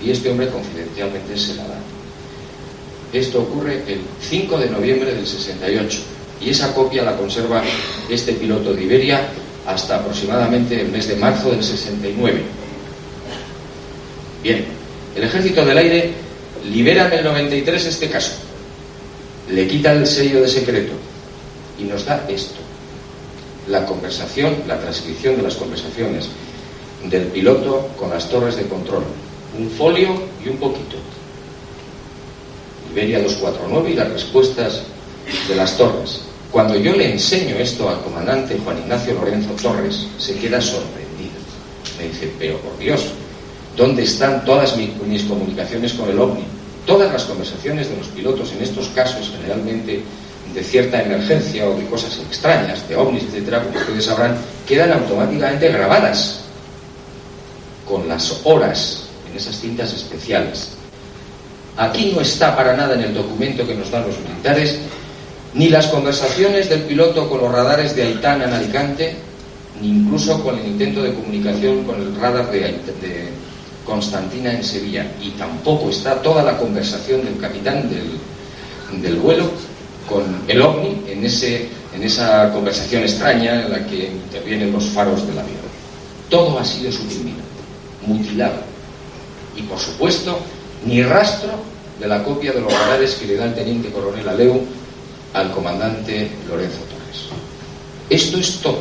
y este hombre confidencialmente se la da. Esto ocurre el cinco de noviembre del sesenta y ocho y esa copia la conserva este piloto de Iberia hasta aproximadamente el mes de marzo del sesenta y nueve. Bien, el Ejército del Aire libera en el noventa y tres este caso, le quita el sello de secreto y nos da esto: la conversación, la transcripción de las conversaciones del piloto con las torres de control, un folio y un poquito. Iberia doscientos cuarenta y nueve y las respuestas de las torres. Cuando yo le enseño esto al comandante Juan Ignacio Lorenzo Torres, se queda sorprendido. Me dice, pero por Dios, ¿dónde están todas mis, mis comunicaciones con el OVNI? Todas las conversaciones de los pilotos en estos casos, generalmente de cierta emergencia o de cosas extrañas, de ovnis, etcétera, como ustedes sabrán, quedan automáticamente grabadas con las horas en esas cintas especiales. Aquí no está para nada en el documento que nos dan los militares ni las conversaciones del piloto con los radares de Aitán en Alicante, ni incluso con el intento de comunicación con el radar de, de Constantina en Sevilla, y tampoco está toda la conversación del capitán del, del vuelo con el OVNI en, ese, en esa conversación extraña en la que intervienen los faros del avión. Todo ha sido suprimido, mutilado, y por supuesto ni rastro de la copia de los radares que le da el teniente coronel Aleu al comandante Lorenzo Torres. Esto es todo.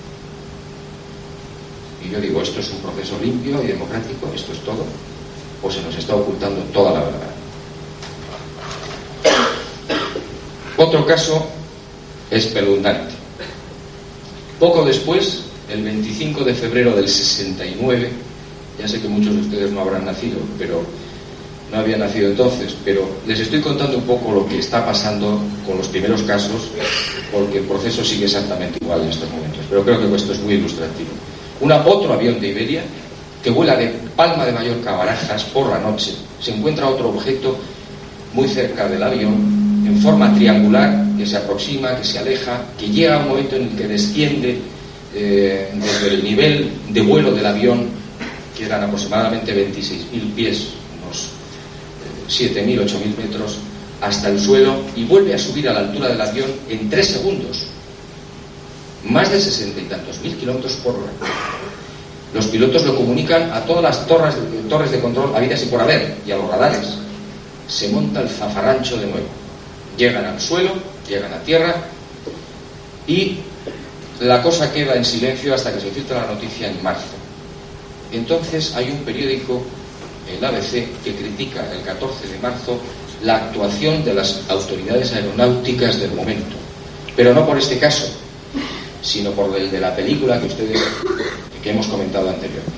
Y yo digo, ¿esto es un proceso limpio y democrático? ¿Esto es todo? ¿O se nos está ocultando toda la verdad? Otro caso espeluznante. Poco después, el veinticinco de febrero del sesenta y nueve, ya sé que muchos de ustedes no habrán nacido, pero no habían nacido entonces, pero les estoy contando un poco lo que está pasando con los primeros casos, porque el proceso sigue exactamente igual en estos momentos, pero creo que esto es muy ilustrativo. Una, otro avión de Iberia que vuela de Palma de Mallorca a Barajas por la noche, se encuentra otro objeto muy cerca del avión en forma triangular, que se aproxima, que se aleja, que llega a un momento en el que desciende eh, desde el nivel de vuelo del avión, que eran aproximadamente veintiséis mil pies, unos siete mil, ocho mil metros, hasta el suelo, y vuelve a subir a la altura del avión en tres segundos. Más de sesenta y tantos mil kilómetros por hora. Los pilotos lo comunican a todas las torres, torres de control habidas y por haber, y a los radares. Se monta el zafarrancho de nuevo. Llegan al suelo, llegan a tierra, y la cosa queda en silencio hasta que se filtra la noticia en marzo. Entonces hay un periódico, el A B C, que critica el catorce de marzo la actuación de las autoridades aeronáuticas del momento, pero no por este caso, sino por el de la película que ustedes que hemos comentado anteriormente.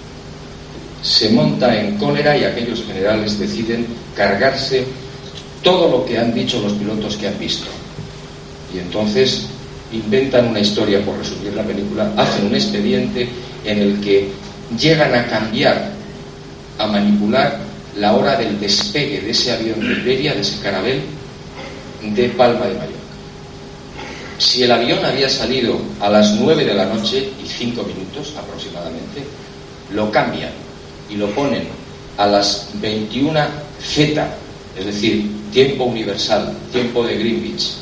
Se monta en cólera y aquellos generales deciden cargarse todo lo que han dicho los pilotos que han visto, y entonces inventan una historia, por resumir la película, hacen un expediente en el que llegan a cambiar, a manipular la hora del despegue de ese avión de Iberia, de ese Carabel, de Palma de Mallorca. Si el avión había salido a las nueve de la noche y cinco minutos aproximadamente, lo cambian y lo ponen a las veintiuna zeta, es decir, tiempo universal, tiempo de Greenwich.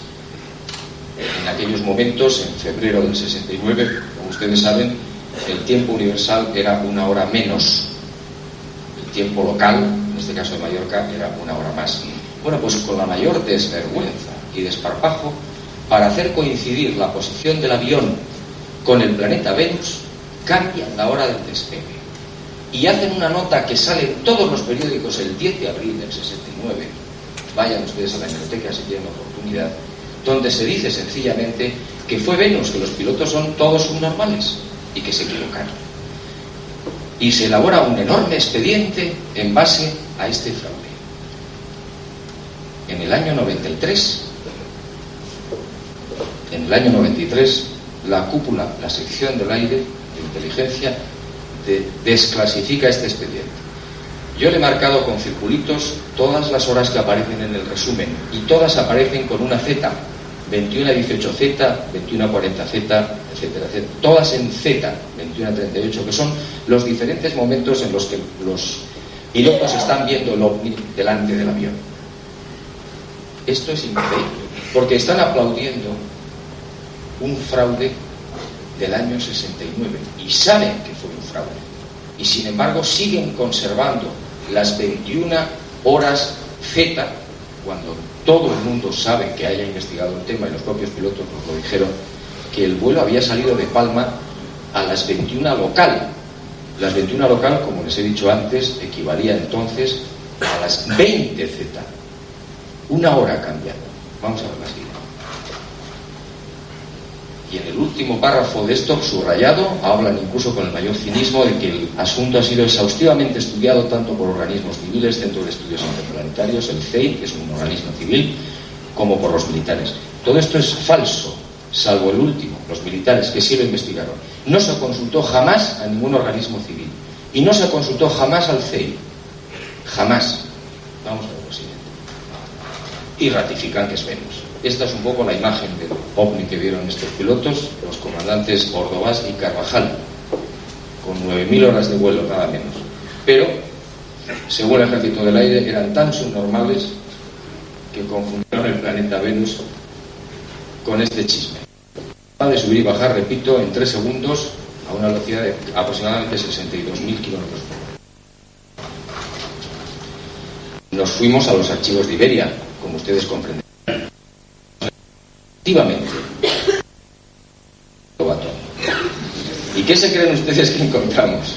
En aquellos momentos, en febrero del sesenta y nueve, como ustedes saben, el tiempo universal era una hora menos. El tiempo local, en este caso de Mallorca, era una hora más. Bueno, pues con la mayor desvergüenza y desparpajo, para hacer coincidir la posición del avión con el planeta Venus, cambian la hora del despegue. Y hacen una nota que sale en todos los periódicos el diez de abril del sesenta y nueve. Vayan ustedes a la biblioteca si tienen oportunidad, donde se dice sencillamente que fue Venus, que los pilotos son todos subnormales y que se equivocaron. Y se elabora un enorme expediente en base a este fraude. En el año noventa y tres, en el año noventa y tres, la cúpula, la sección del aire de inteligencia, de, desclasifica este expediente. Yo le he marcado con circulitos todas las horas que aparecen en el resumen, y todas aparecen con una Z, veintiuna dieciocho zeta, veintiuna cuarenta zeta, etcétera, etcétera, todas en Z, veintiuna treinta y ocho, que son los diferentes momentos en los que los pilotos están viendo el ovni delante del avión. Esto es increíble, porque están aplaudiendo un fraude del año sesenta y nueve y saben que fue un fraude, y sin embargo siguen conservando las veintiuna horas Z, cuando todo el mundo sabe que haya investigado el tema, y los propios pilotos nos lo dijeron, que el vuelo había salido de Palma a las veintiuna local. Las veintiuna local, como les he dicho antes, equivalía entonces a las veinte Z. Una hora cambiando. Vamos a ver la siguiente. Y en el último párrafo de esto, subrayado, hablan incluso con el mayor cinismo de que el asunto ha sido exhaustivamente estudiado tanto por organismos civiles, Centro de Estudios Interplanetarios, el C E I, que es un organismo civil, como por los militares. Todo esto es falso, salvo el último, los militares, que sí lo investigaron. No se consultó jamás a ningún organismo civil. Y no se consultó jamás al C E I. Jamás. Vamos a ver lo siguiente. Y ratifican que es Venus. Esta es un poco la imagen del ovni que vieron estos pilotos, los comandantes Ordovás y Carvajal, con nueve mil horas de vuelo, nada menos. Pero, según el Ejército del Aire, eran tan subnormales que confundieron el planeta Venus con este chisme. De subir y bajar, repito, en tres segundos a una velocidad de aproximadamente sesenta y dos mil kilómetros por hora. Nos fuimos a los archivos de Iberia, como ustedes comprenderán. Efectivamente. ¿Y qué se creen ustedes que encontramos?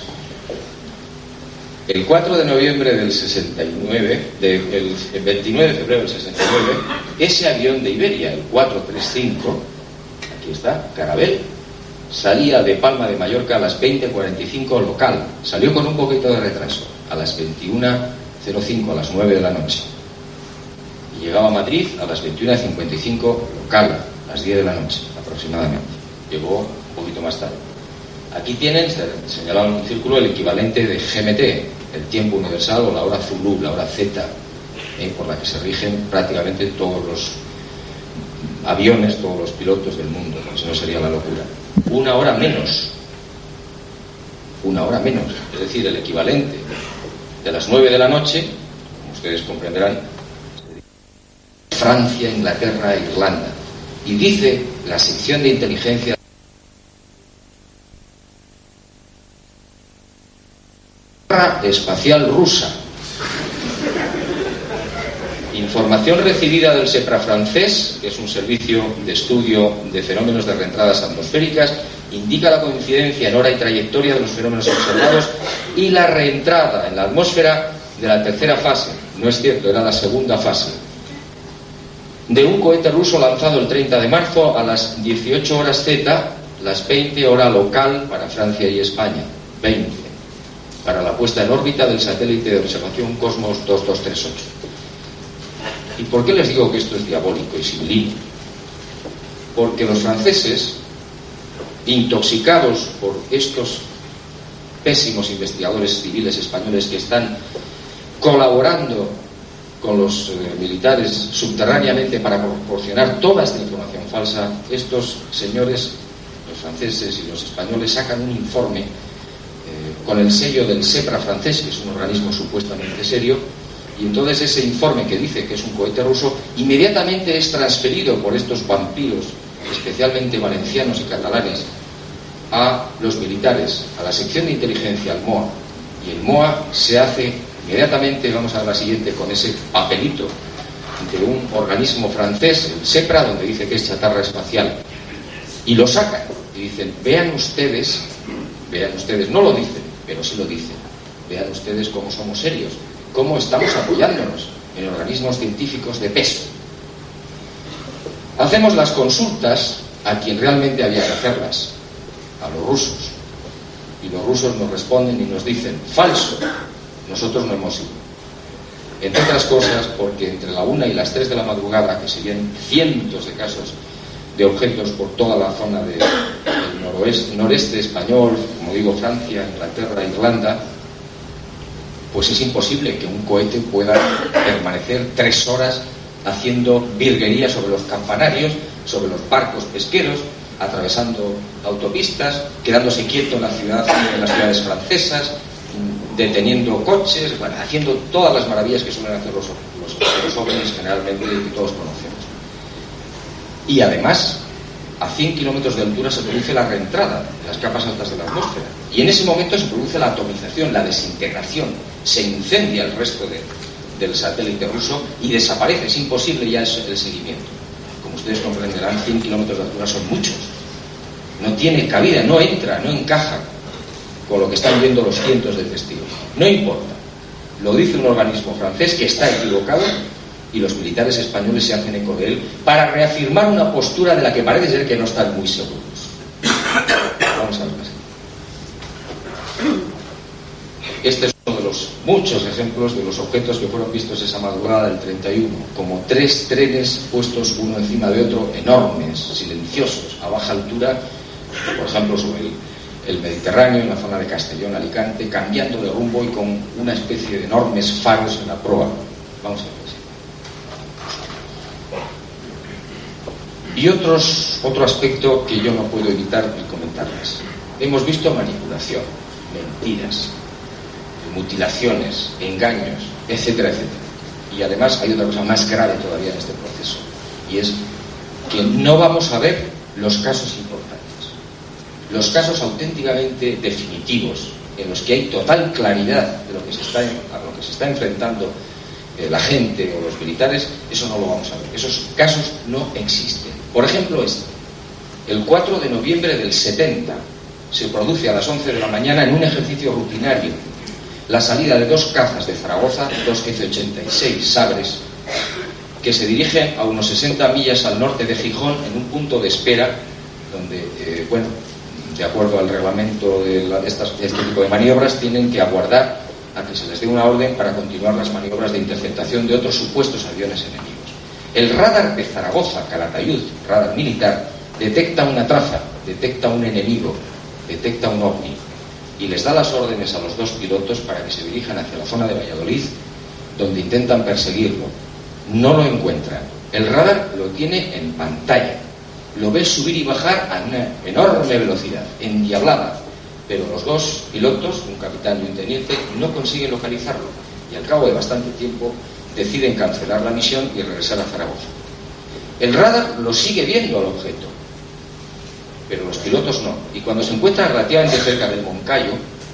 El cuatro de noviembre del sesenta y nueve, de, el, el veintinueve de febrero del sesenta y nueve, ese avión de Iberia, el cuatrocientos treinta y cinco, aquí está, Carabel, salía de Palma de Mallorca a las veinte cuarenta y cinco local. Salió con un poquito de retraso, a las veintiuna cero cinco, a las nueve de la noche. Y llegaba a Madrid a las veintiuna cincuenta y cinco local, a las diez de la noche aproximadamente. Llegó un poquito más tarde. Aquí tienen, señalado en un círculo, el equivalente de G M T, el tiempo universal, o la hora Zulu, la hora Z, eh, por la que se rigen prácticamente todos los aviones, todos los pilotos del mundo, ¿no? Si no sería la locura. Una hora menos. Una hora menos. Es decir, el equivalente de las nueve de la noche, como ustedes comprenderán, Francia, Inglaterra e Irlanda. Y dice la sección de inteligencia espacial rusa. Información recibida del SEPRA francés, que es un servicio de estudio de fenómenos de reentradas atmosféricas, indica la coincidencia en hora y trayectoria de los fenómenos observados y la reentrada en la atmósfera de la tercera fase. No es cierto, era la segunda fase. De un cohete ruso lanzado el treinta de marzo a las dieciocho horas Z, las veinte hora local para Francia y España. veinte. Para la puesta en órbita del satélite de observación Cosmos dos dos tres ocho. ¿Y por qué les digo que esto es diabólico y sibilino? Porque los franceses, intoxicados por estos pésimos investigadores civiles españoles que están colaborando con los eh, militares subterráneamente para proporcionar toda esta información falsa, estos señores, los franceses y los españoles, sacan un informe eh, con el sello del SEPRA francés, que es un organismo supuestamente serio, y entonces ese informe que dice que es un cohete ruso inmediatamente es transferido por estos vampiros, especialmente valencianos y catalanes, a los militares, a la sección de inteligencia, al M O A, y el M O A se hace inmediatamente, vamos a ver la siguiente, con ese papelito de un organismo francés, el SEPRA, donde dice que es chatarra espacial, y lo sacan y dicen, vean ustedes, vean ustedes, no lo dicen, pero sí lo dicen, vean ustedes cómo somos serios, cómo estamos apoyándonos en organismos científicos de peso. Hacemos las consultas a quien realmente había que hacerlas, a los rusos, y los rusos nos responden y nos dicen, falso, nosotros no hemos ido. Entre otras cosas porque entre la una y las tres de la madrugada, que serían cientos de casos de objetos por toda la zona de, del noroeste, noreste español, como digo, Francia, Inglaterra, Irlanda, pues es imposible que un cohete pueda permanecer tres horas haciendo virguerías sobre los campanarios, sobre los barcos pesqueros, atravesando autopistas, quedándose quieto en la ciudad, en las ciudades francesas, deteniendo coches, bueno, haciendo todas las maravillas que suelen hacer los, los, los ovnis generalmente, que todos conocemos. Y además, a cien kilómetros de altura se produce la reentrada de las capas altas de la atmósfera. Y en ese momento se produce la atomización, la desintegración. Se incendia el resto de, del satélite ruso y desaparece. Es imposible ya el, el seguimiento. Como ustedes comprenderán, cien kilómetros de altura son muchos. No tiene cabida, no entra, no encaja con lo que están viendo los cientos de testigos. No importa. Lo dice un organismo francés que está equivocado y los militares españoles se hacen eco de él para reafirmar una postura de la que parece ser que no están muy seguros. Vamos a ver más. Este es uno de los muchos ejemplos de los objetos que fueron vistos esa madrugada del treinta y uno, como tres trenes puestos uno encima de otro, enormes, silenciosos, a baja altura, por ejemplo sobre el, el Mediterráneo, en la zona de Castellón, Alicante, cambiando de rumbo y con una especie de enormes faros en la proa. Vamos a ver. Y otros, otro aspecto que yo no puedo evitar el comentarles. Hemos visto manipulación, mentiras, mutilaciones, engaños, etcétera, etcétera. Y además hay otra cosa más grave todavía en este proceso, y es que no vamos a ver los casos importantes, los casos auténticamente definitivos, en los que hay total claridad de lo que se está, a lo que se está enfrentando eh, la gente o los militares. Eso no lo vamos a ver. Esos casos no existen. Por ejemplo, este. El cuatro de noviembre del setenta se produce a las once de la mañana en un ejercicio rutinario la salida de dos cazas de Zaragoza, dos F ochenta y seis Sabres, que se dirigen a unos sesenta millas al norte de Gijón en un punto de espera donde, eh, bueno, de acuerdo al reglamento de, la, de, estas, de este tipo de maniobras, tienen que aguardar a que se les dé una orden para continuar las maniobras de interceptación de otros supuestos aviones enemigos. El radar de Zaragoza, Calatayud, radar militar, detecta una traza, detecta un enemigo, detecta un ovni, y les da las órdenes a los dos pilotos para que se dirijan hacia la zona de Valladolid, donde intentan perseguirlo. No lo encuentran. El radar lo tiene en pantalla. Lo ves subir y bajar a una enorme velocidad, endiablada. Pero los dos pilotos, un capitán y un teniente, no consiguen localizarlo. Y al cabo de bastante tiempo deciden cancelar la misión y regresar a Zaragoza. El radar lo sigue viendo al objeto, pero los pilotos no. Y cuando se encuentran relativamente cerca del Moncayo,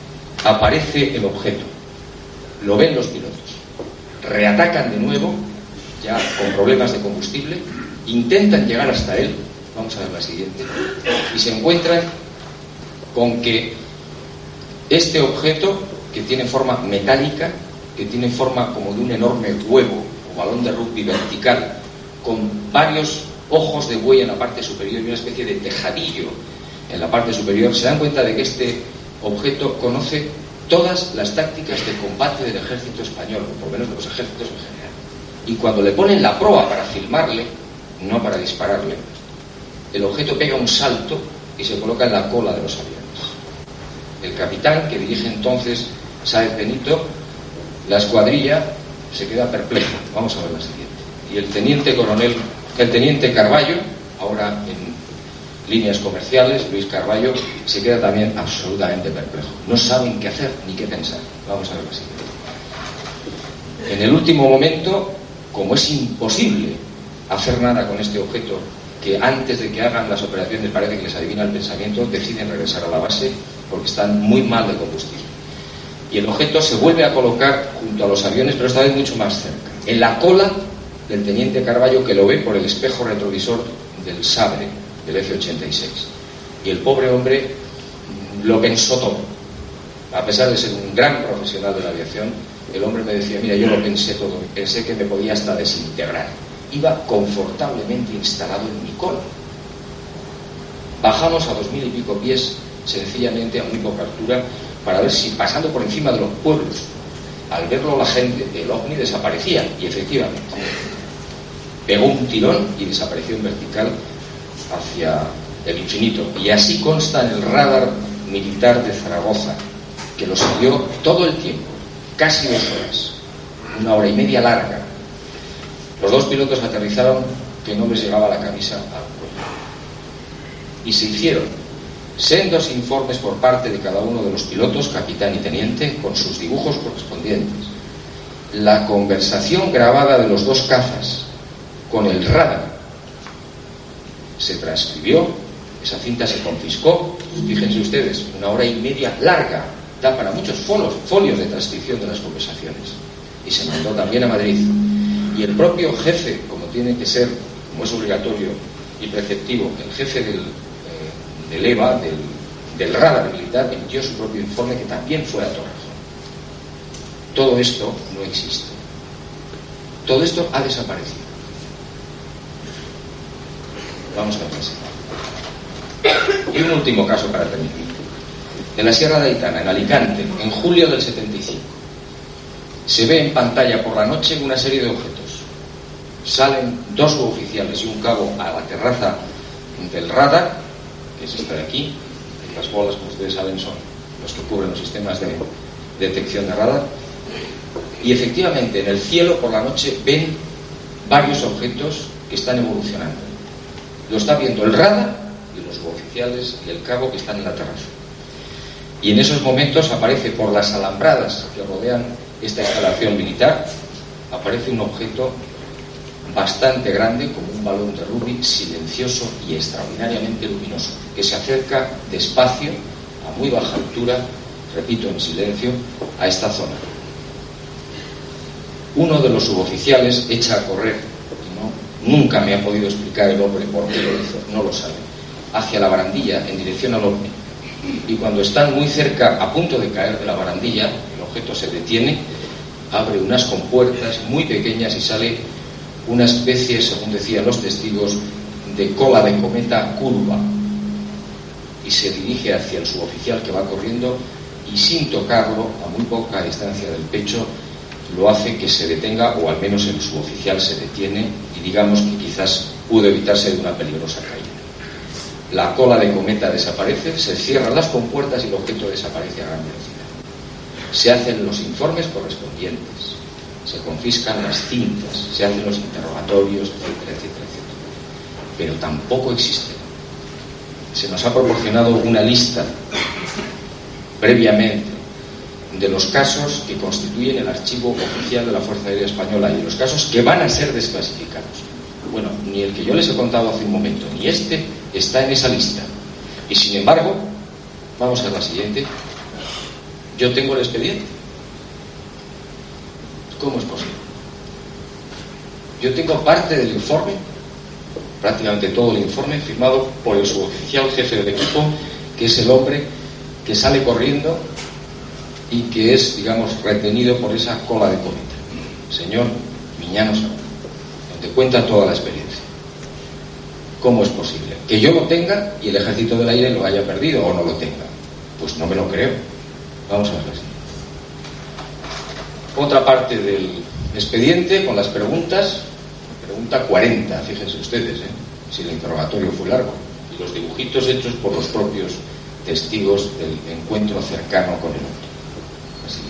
aparece el objeto. Lo ven los pilotos. Reatacan de nuevo, ya con problemas de combustible, intentan llegar hasta él. Vamos a ver la siguiente. Y se encuentran con que este objeto, que tiene forma metálica, que tiene forma como de un enorme huevo o balón de rugby vertical, con varios ojos de buey en la parte superior y una especie de tejadillo en la parte superior, se dan cuenta de que este objeto conoce todas las tácticas de combate del ejército español, o por lo menos de los ejércitos en general. Y cuando le ponen la proa para filmarle, no para dispararle, el objeto pega un salto y se coloca en la cola de los aviones. El capitán, que dirige entonces Sáez Benito, la escuadrilla se queda perpleja. Vamos a ver la siguiente. Y el teniente coronel, el teniente Carballo, ahora en líneas comerciales, Luis Carballo, se queda también absolutamente perplejo. No saben qué hacer ni qué pensar. Vamos a ver la siguiente. En el último momento, como es imposible hacer nada con este objeto, que antes de que hagan las operaciones parece que les adivina el pensamiento, deciden regresar a la base porque están muy mal de combustible. Y el objeto se vuelve a colocar junto a los aviones, pero esta vez mucho más cerca, en la cola del teniente Carballo, que lo ve por el espejo retrovisor del Sabre, del F ochenta y seis. Y el pobre hombre lo pensó todo. A pesar de ser un gran profesional de la aviación, el hombre me decía: mira, yo lo pensé todo, pensé que me podía hasta desintegrar. Iba confortablemente instalado en mi cola. Bajamos a dos mil y pico pies, sencillamente a muy poca altura, para ver si, pasando por encima de los pueblos, al verlo la gente, el ovni desaparecía. Y efectivamente pegó un tirón y desapareció en vertical hacia el infinito. Y así consta en el radar militar de Zaragoza, que lo siguió todo el tiempo, casi dos horas, una hora y media larga. Los dos pilotos aterrizaron que no les llegaba la camisa al cuello. Y se hicieron sendos informes por parte de cada uno de los pilotos, capitán y teniente, con sus dibujos correspondientes, la conversación grabada de los dos cazas con el radar se transcribió, esa cinta se confiscó, fíjense ustedes, una hora y media larga, da para muchos folios, folios de transcripción de las conversaciones, y se mandó también a Madrid. Y el propio jefe, como tiene que ser, como es obligatorio y preceptivo, el jefe del, eh, del EVA, del, del radar militar, emitió su propio informe, que también fue a Torrejón. Todo esto no existe. Todo esto ha desaparecido. Vamos a ver. Y un último caso para terminar. En la Sierra de Aitana, en Alicante, en julio del setenta y cinco, se ve en pantalla por la noche una serie de objetos. Salen dos suboficiales y un cabo a la terraza del radar, que es esta de aquí. Las bolas, como ustedes saben, son los que cubren los sistemas de detección de radar. Y efectivamente, en el cielo por la noche ven varios objetos que están evolucionando. Lo está viendo el radar y los suboficiales y el cabo que están en la terraza. Y en esos momentos aparece por las alambradas que rodean esta instalación militar, aparece un objeto bastante grande, como un balón de rugby, silencioso y extraordinariamente luminoso, que se acerca despacio, a muy baja altura, repito, en silencio, a esta zona. Uno de los suboficiales echa a correr, ¿no? Nunca me ha podido explicar el hombre por qué lo hizo, no lo sabe, hacia la barandilla, en dirección al ovni. Y cuando están muy cerca, a punto de caer de la barandilla, el objeto se detiene, abre unas compuertas muy pequeñas y sale una especie, según decían los testigos, de cola de cometa curva, y se dirige hacia el suboficial, que va corriendo, y sin tocarlo, a muy poca distancia del pecho, lo hace que se detenga, o al menos el suboficial se detiene, y digamos que quizás pudo evitarse de una peligrosa caída. La cola de cometa desaparece, se cierran las compuertas y el objeto desaparece a gran velocidad. Se hacen los informes correspondientes, se confiscan las cintas, se hacen los interrogatorios, etcétera, etcétera, etcétera. Pero tampoco existe. Se nos ha proporcionado una lista previamente de los casos que constituyen el archivo oficial de la Fuerza Aérea Española y de los casos que van a ser desclasificados. Bueno, ni el que yo les he contado hace un momento, ni este está en esa lista. Y sin embargo, vamos a la siguiente. Yo tengo el expediente. ¿Cómo es posible? Yo tengo parte del informe, prácticamente todo el informe, firmado por el suboficial jefe del equipo, que es el hombre que sale corriendo y que es, digamos, retenido por esa cola de cometa. Señor Miñano Serrano, donde cuenta toda la experiencia. ¿Cómo es posible? Que yo lo tenga y el Ejército del Aire lo haya perdido o no lo tenga. Pues no me lo creo. Vamos a verlo así. Otra parte del expediente con las preguntas. Pregunta cuarenta, fíjense ustedes, ¿eh? Si el interrogatorio fue largo. Y los dibujitos hechos por los propios testigos del encuentro cercano con el otro. Así.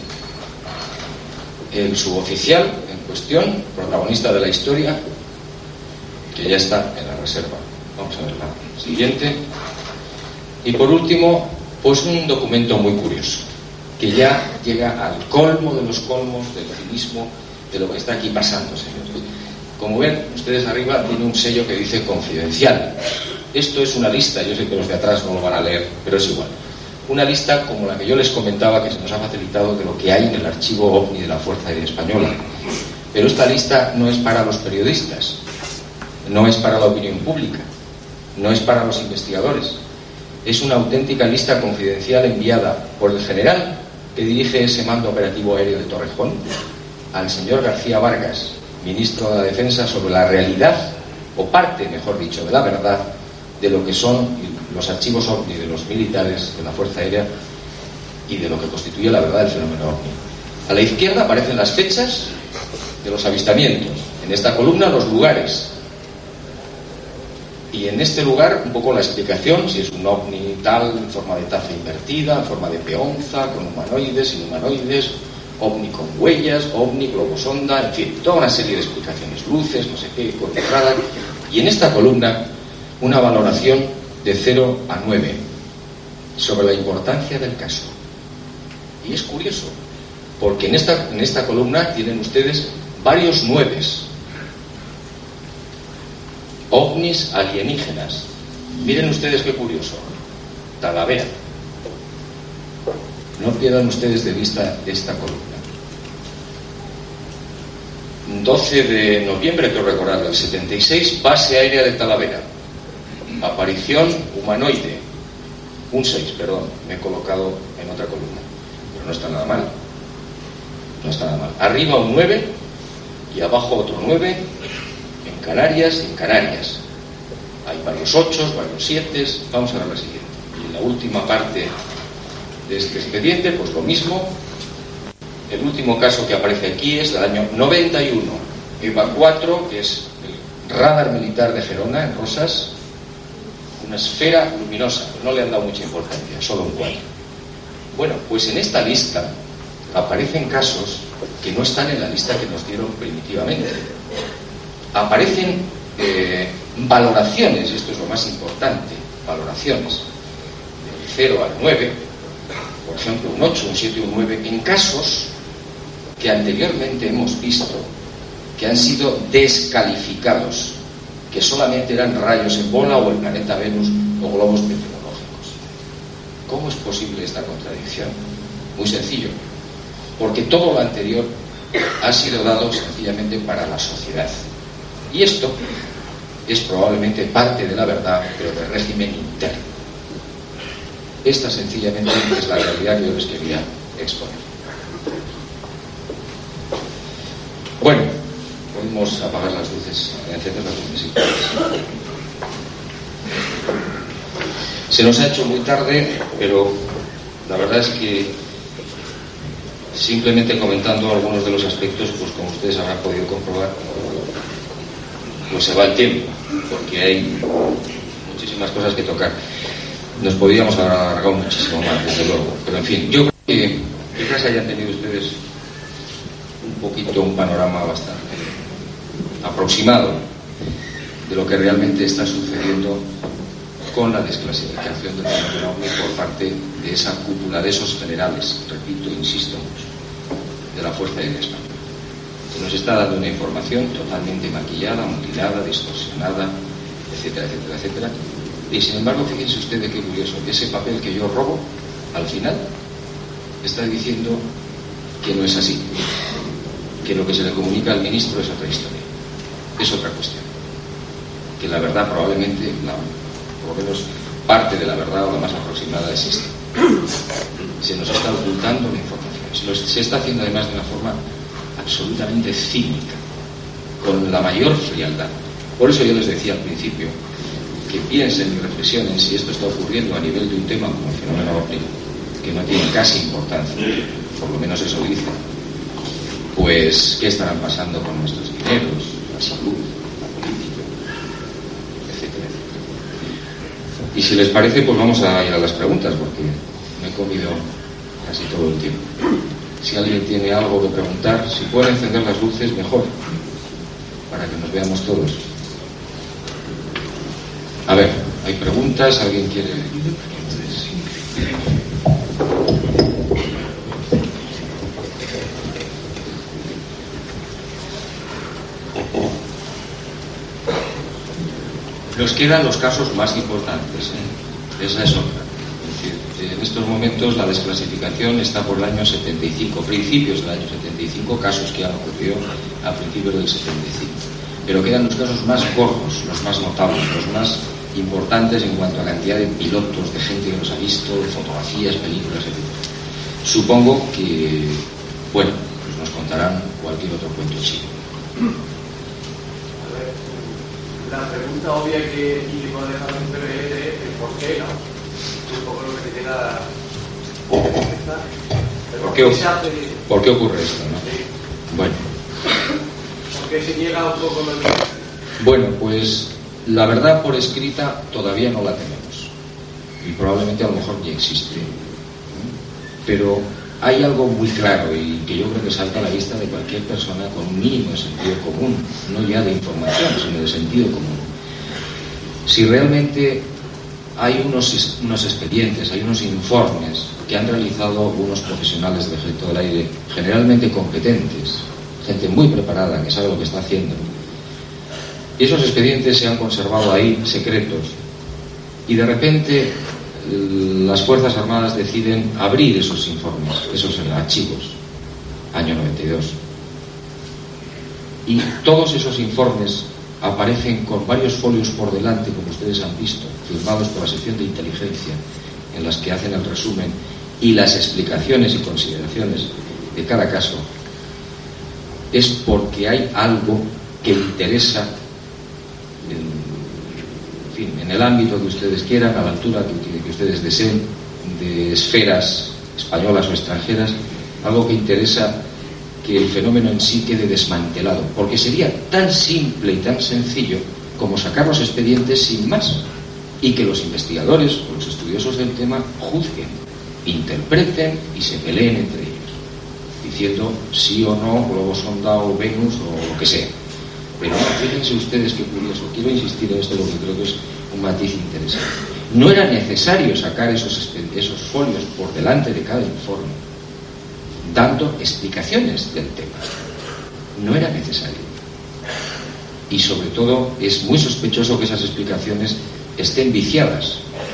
El suboficial en cuestión, protagonista de la historia, que ya está en la reserva. Vamos a ver la siguiente. Y por último, pues un documento muy curioso, que ya llega al colmo de los colmos del cinismo de lo que está aquí pasando, señores. Como ven, ustedes arriba tiene un sello que dice confidencial. Esto es una lista, yo sé que los de atrás no lo van a leer, pero es igual. Una lista como la que yo les comentaba, que se nos ha facilitado, de lo que hay en el archivo OVNI de la Fuerza Aérea Española. Pero esta lista no es para los periodistas, no es para la opinión pública, no es para los investigadores. Es una auténtica lista confidencial enviada por el general que dirige ese mando operativo aéreo de Torrejón al señor García Vargas, ministro de la Defensa, sobre la realidad, o parte, mejor dicho, de la verdad de lo que son los archivos OVNI de los militares de la Fuerza Aérea y de lo que constituye la verdad del fenómeno OVNI. A la izquierda aparecen las fechas de los avistamientos, en esta columna los lugares, y en este lugar un poco la explicación, si es un ovni tal, en forma de taza invertida, en forma de peonza, con humanoides, inhumanoides, ovni con huellas, ovni, globosonda, en fin, toda una serie de explicaciones, luces, no sé qué, con radar. Y en esta columna una valoración de cero a nueve, sobre la importancia del caso. Y es curioso, porque en esta, en esta columna tienen ustedes varios nueves. Ovnis alienígenas. Miren ustedes qué curioso. Talavera. No pierdan ustedes de vista esta columna. doce de noviembre, creo recordar, del setenta y seis, base aérea de Talavera. Aparición humanoide. Un seis, perdón, me he colocado en otra columna. Pero no está nada mal. No está nada mal. Arriba un nueve y abajo otro nueve. En Canarias y en Canarias. Hay varios ochos, varios siete. Vamos a ver la siguiente. Y en la última parte de este expediente, pues lo mismo. El último caso que aparece aquí es del año noventa y uno. EVA cuatro, que es el radar militar de Gerona, en Rosas. Una esfera luminosa. No le han dado mucha importancia, solo un cuatro. Bueno, pues en esta lista aparecen casos que no están en la lista que nos dieron primitivamente. Aparecen eh, valoraciones, y esto es lo más importante, valoraciones del cero al nueve, por ejemplo un ocho, un siete, un nueve, en casos que anteriormente hemos visto que han sido descalificados, que solamente eran rayos en bola o el planeta Venus o globos meteorológicos. ¿Cómo es posible esta contradicción? Muy sencillo, porque todo lo anterior ha sido dado sencillamente para la sociedad. Y esto es probablemente parte de la verdad, pero del régimen interno. Esta sencillamente es la realidad que yo les quería exponer. Bueno, podemos apagar las luces, encender las luces si quieres. Se nos ha hecho muy tarde, pero la verdad es que simplemente comentando algunos de los aspectos, pues como ustedes habrán podido comprobar, pues se va el tiempo, porque hay muchísimas cosas que tocar. Nos podríamos haber alargado muchísimo más, desde luego, pero en fin, yo creo que quizás hayan tenido ustedes un poquito un panorama bastante aproximado de lo que realmente está sucediendo con la desclasificación del fenómeno ovni por parte de esa cúpula, de esos generales, repito, insisto mucho, de la Fuerza Aérea Española, que nos está dando una información totalmente maquillada, mutilada, distorsionada, etcétera, etcétera, etcétera. Y sin embargo, fíjense ustedes qué curioso, que ese papel que yo robo, al final, está diciendo que no es así, que lo que se le comunica al ministro es otra historia, es otra cuestión, que la verdad probablemente, la, por lo menos parte de la verdad o la más aproximada es esta. Se nos está ocultando la información, se, lo, se está haciendo además de una forma absolutamente cínica, con la mayor frialdad. Por eso yo les decía al principio que piensen y reflexionen si esto está ocurriendo a nivel de un tema como el fenómeno ovni, que no tiene casi importancia, por lo menos eso dicen, pues qué estarán pasando con nuestros dineros, la salud, la política, etcétera, etcétera. Y si les parece, pues vamos a ir a las preguntas, porque me he comido casi todo el tiempo. Si alguien tiene algo que preguntar, si puede encender las luces, mejor, para que nos veamos todos. A ver, ¿hay preguntas? ¿Alguien quiere...? Nos quedan los casos más importantes, ¿eh? Esa es otra. Es decir, en estos momentos la desclasificación está por el año setenta y cinco, principios del año setenta y cinco, casos que han ocurrido a principios del setenta y cinco. Pero quedan los casos más gordos, los más notables, los más importantes en cuanto a cantidad de pilotos, de gente que los ha visto, de fotografías, películas, etcétera. Supongo que, bueno, pues nos contarán cualquier otro cuento chino. A ver, la pregunta obvia que y lo dejar en P B E es el por qué, ¿no? Un poco lo que te queda. ¿Por qué, ¿Por qué ocurre esto, no? Sí. Bueno. ¿Por qué se niega un poco lo mismo? Bueno, pues la verdad por escrita todavía no la tenemos y probablemente a lo mejor ya existe, pero hay algo muy claro y que yo creo que salta a la vista de cualquier persona con un mínimo de sentido común, no ya de información, sino de sentido común. Si realmente hay unos, unos expedientes, hay unos informes que han realizado unos profesionales del Ejército del Aire, generalmente competentes, gente muy preparada que sabe lo que está haciendo. Y esos expedientes se han conservado ahí secretos. Y de repente las Fuerzas Armadas deciden abrir esos informes, esos archivos, año noventa y dos. Y todos esos informes aparecen con varios folios por delante, como ustedes han visto, firmados por la sección de inteligencia, en las que hacen el resumen y las explicaciones y consideraciones de cada caso. Es porque hay algo que interesa en, fin, en el ámbito que ustedes quieran, a la altura que, que ustedes deseen, de esferas españolas o extranjeras, algo que interesa que el fenómeno en sí quede desmantelado, porque sería tan simple y tan sencillo como sacar los expedientes sin más, y que los investigadores o los estudiosos del tema juzguen, interpreten y se peleen entre ellos, diciendo sí o no, globo sonda o Venus o lo que sea. Pero fíjense ustedes qué curioso, quiero insistir en esto porque creo que es un matiz interesante. No era necesario sacar esos, esos folios por delante de cada informe, dando explicaciones del tema. No era necesario. Y sobre todo es muy sospechoso que esas explicaciones estén viciadas,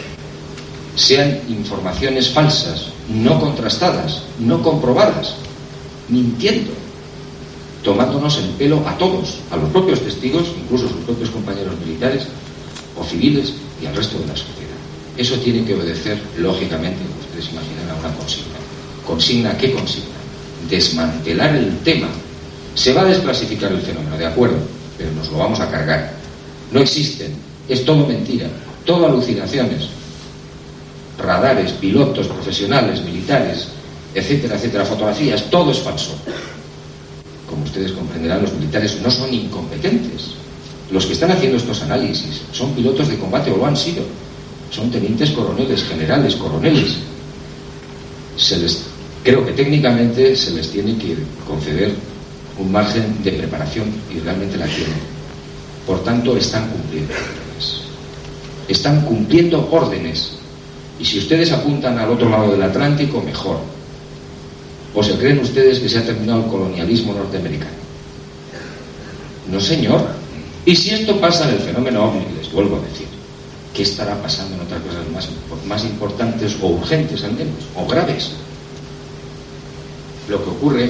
sean informaciones falsas, no contrastadas, no comprobadas, mintiendo, tomándonos el pelo a todos, a los propios testigos, incluso a sus propios compañeros militares o civiles y al resto de la sociedad. Eso tiene que obedecer, lógicamente, como ustedes imaginan, a una consigna. ¿Consigna qué consigna? Desmantelar el tema. Se va a desclasificar el fenómeno, de acuerdo, pero nos lo vamos a cargar. No existen, es todo mentira, todo alucinaciones. Radares, pilotos, profesionales, militares, etcétera, etcétera, fotografías, todo es falso. Como ustedes comprenderán, los militares no son incompetentes. Los que están haciendo estos análisis son pilotos de combate o lo han sido. Son tenientes coroneles, generales, coroneles. Se les, creo que técnicamente se les tiene que conceder un margen de preparación y realmente la tienen. Por tanto, están cumpliendo órdenes. Están cumpliendo órdenes. Y si ustedes apuntan al otro lado del Atlántico, mejor. ¿O se creen ustedes que se ha terminado el colonialismo norteamericano? No, señor. Y si esto pasa en el fenómeno ovni, les vuelvo a decir, ¿qué estará pasando en otras cosas más, más importantes o urgentes al menos, o graves? Lo que ocurre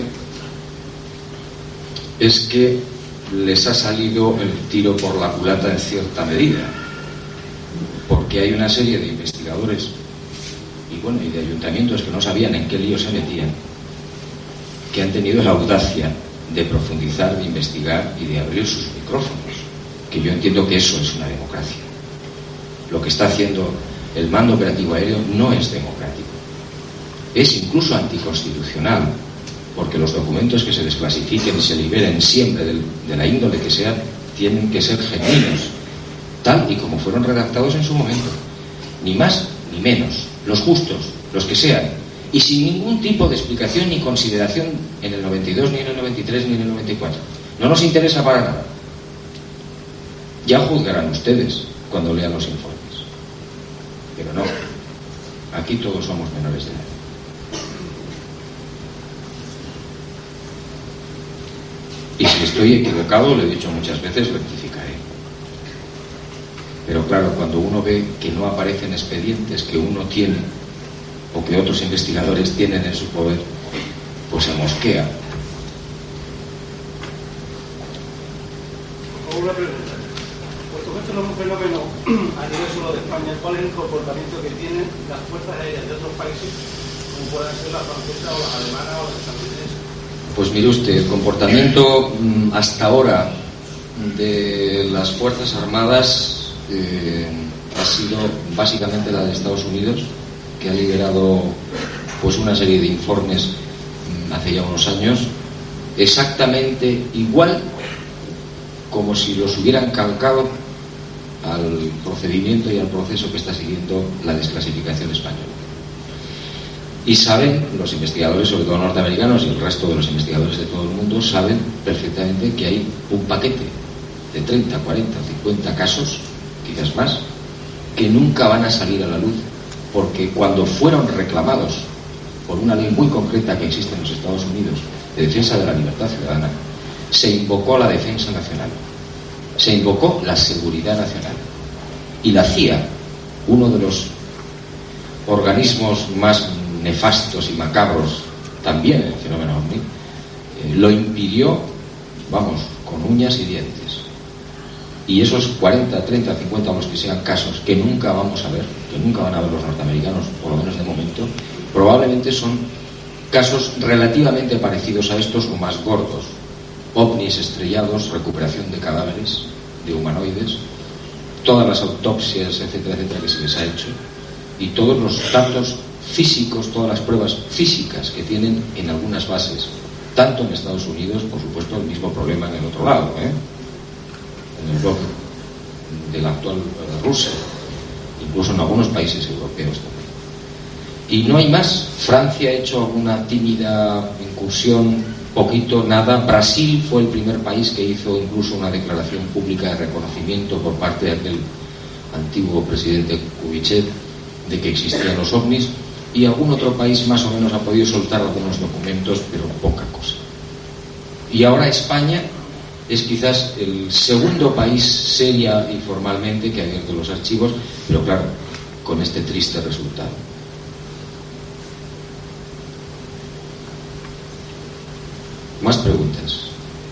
es que les ha salido el tiro por la culata en cierta medida, porque hay una serie de investigadores y bueno, y de ayuntamientos que no sabían en qué lío se metían, que han tenido la audacia de profundizar, de investigar y de abrir sus micrófonos, que yo entiendo que eso es una democracia. Lo que está haciendo el mando operativo aéreo no es democrático, es incluso anticonstitucional, porque los documentos que se desclasifiquen y se liberen siempre del, de la índole que sea, tienen que ser genuinos, tal y como fueron redactados en su momento, ni más ni menos, los justos, los que sean, y sin ningún tipo de explicación ni consideración en el noventa y dos, ni en el noventa y tres, ni en el noventa y cuatro. No nos interesa para nada. Ya juzgarán ustedes cuando lean los informes. Pero no, aquí todos somos menores de edad. Y si estoy equivocado, lo he dicho muchas veces, rectificaré. Pero claro, cuando uno ve que no aparecen expedientes que uno tiene o que otros investigadores tienen en su poder, pues se mosquea. Una pregunta. Puesto que esto no es un fenómeno a nivel solo de España, ¿cuál es el comportamiento que tienen las fuerzas aéreas de otros países, como puedan ser las francesas o las alemanas o las estadounidenses? Pues mire usted, el comportamiento hasta ahora de las Fuerzas Armadas eh, ha sido básicamente la de Estados Unidos, que ha liderado pues una serie de informes hace ya unos años, exactamente igual como si los hubieran calcado al procedimiento y al proceso que está siguiendo la desclasificación española. Y saben, los investigadores, sobre todo norteamericanos y el resto de los investigadores de todo el mundo, saben perfectamente que hay un paquete de treinta, cuarenta, cincuenta casos, quizás más, que nunca van a salir a la luz, porque cuando fueron reclamados por una ley muy concreta que existe en los Estados Unidos de defensa de la libertad ciudadana, se invocó la defensa nacional, se invocó la seguridad nacional, y la C I A, uno de los organismos más nefastos y macabros también en el fenómeno ovni, eh, lo impidió, vamos, con uñas y dientes. Y esos cuarenta, treinta, cincuenta, los que sean casos que nunca vamos a ver, que nunca van a ver los norteamericanos, por lo menos de momento, probablemente son casos relativamente parecidos a estos o más gordos. Ovnis estrellados, recuperación de cadáveres, de humanoides, todas las autopsias, etcétera, etcétera, que se les ha hecho, y todos los datos físicos, todas las pruebas físicas que tienen en algunas bases, tanto en Estados Unidos, por supuesto, el mismo problema en el otro lado, ¿eh? en el bloque de la actual Rusia, incluso en algunos países europeos también. Y no hay más. Francia ha hecho alguna tímida incursión, poquito, nada. Brasil fue el primer país que hizo incluso una declaración pública de reconocimiento por parte de aquel antiguo presidente Kubitschek de que existían los ovnis, y algún otro país más o menos ha podido soltar algunos documentos, pero poca cosa. Y ahora España es quizás el segundo país seria y formalmente que ha abierto los archivos, pero claro, con este triste resultado. ¿Más preguntas?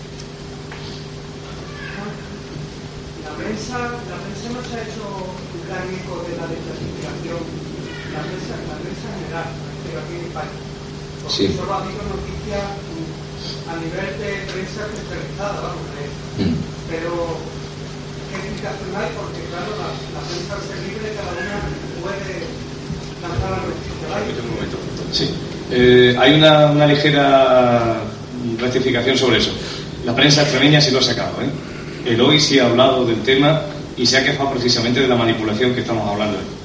La prensa, la prensa no se ha hecho un gran eco de la desclasificación, la prensa, la prensa general, pero aquí en España. Porque Sí. solo ha habido noticias a nivel de prensa especializada, vamos a ver. Mm. Pero, ¿qué explicación hay? Porque, claro, la, la prensa al ser libre, cada una puede lanzar la noticia. Un momento. Sí. Eh, hay una, una ligera rectificación sobre eso. La prensa extremeña sí lo ha sacado, ¿eh? El hoy sí ha hablado del tema y se ha quejado precisamente de la manipulación que estamos hablando hoy.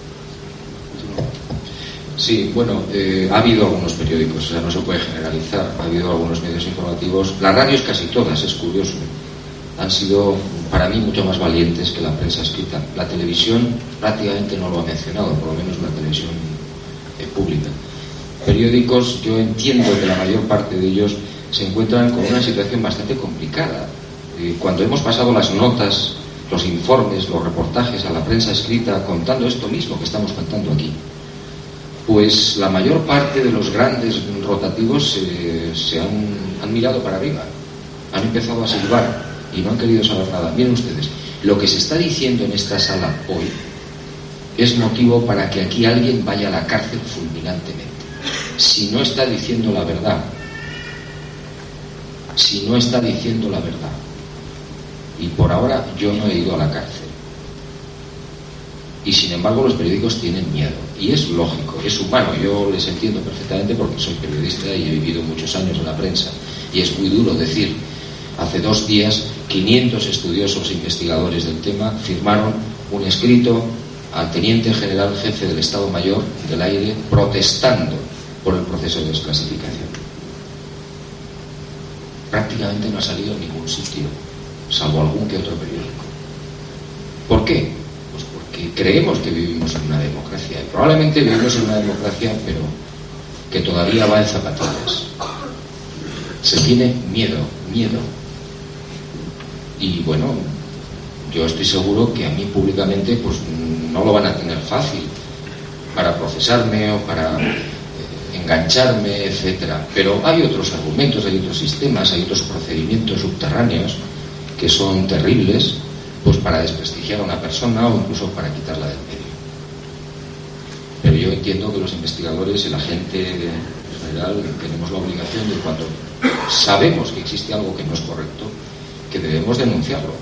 Sí, bueno, eh, ha habido algunos periódicos, o sea, no se puede generalizar, ha habido algunos medios informativos, las radios casi todas, es curioso, han sido para mí mucho más valientes que la prensa escrita. La televisión prácticamente no lo ha mencionado, por lo menos la televisión eh, pública. Periódicos, yo entiendo que la mayor parte de ellos se encuentran con una situación bastante complicada. Eh, cuando hemos pasado las notas, los informes, los reportajes a la prensa escrita contando esto mismo que estamos contando aquí, pues la mayor parte de los grandes rotativos eh, se han, han mirado para arriba, han empezado a silbar y no han querido saber nada. Miren ustedes, lo que se está diciendo en esta sala hoy es motivo para que aquí alguien vaya a la cárcel fulminantemente. Si no está diciendo la verdad, si no está diciendo la verdad, y por ahora yo no he ido a la cárcel. Y sin embargo los periódicos tienen miedo, y es lógico, es humano, yo les entiendo perfectamente porque soy periodista y he vivido muchos años en la prensa, y es muy duro decir. Hace dos días quinientos estudiosos e investigadores del tema firmaron un escrito al teniente general jefe del Estado Mayor del Aire protestando por el proceso de desclasificación. Prácticamente no ha salido en ningún sitio, salvo algún que otro periódico. ¿Por qué? Pues porque creemos que vivimos en una democracia, y probablemente vivimos en una democracia, pero que todavía va en zapatillas. Se tiene miedo, miedo. Y bueno, yo estoy seguro que a mí públicamente pues no lo van a tener fácil para procesarme o para eh, engancharme, etcétera. Pero hay otros argumentos, hay otros sistemas, hay otros procedimientos subterráneos que son terribles, pues para desprestigiar a una persona o incluso para quitarla del medio. Pero yo entiendo que los investigadores y la gente en general tenemos la obligación de, cuando sabemos que existe algo que no es correcto, que debemos denunciarlo.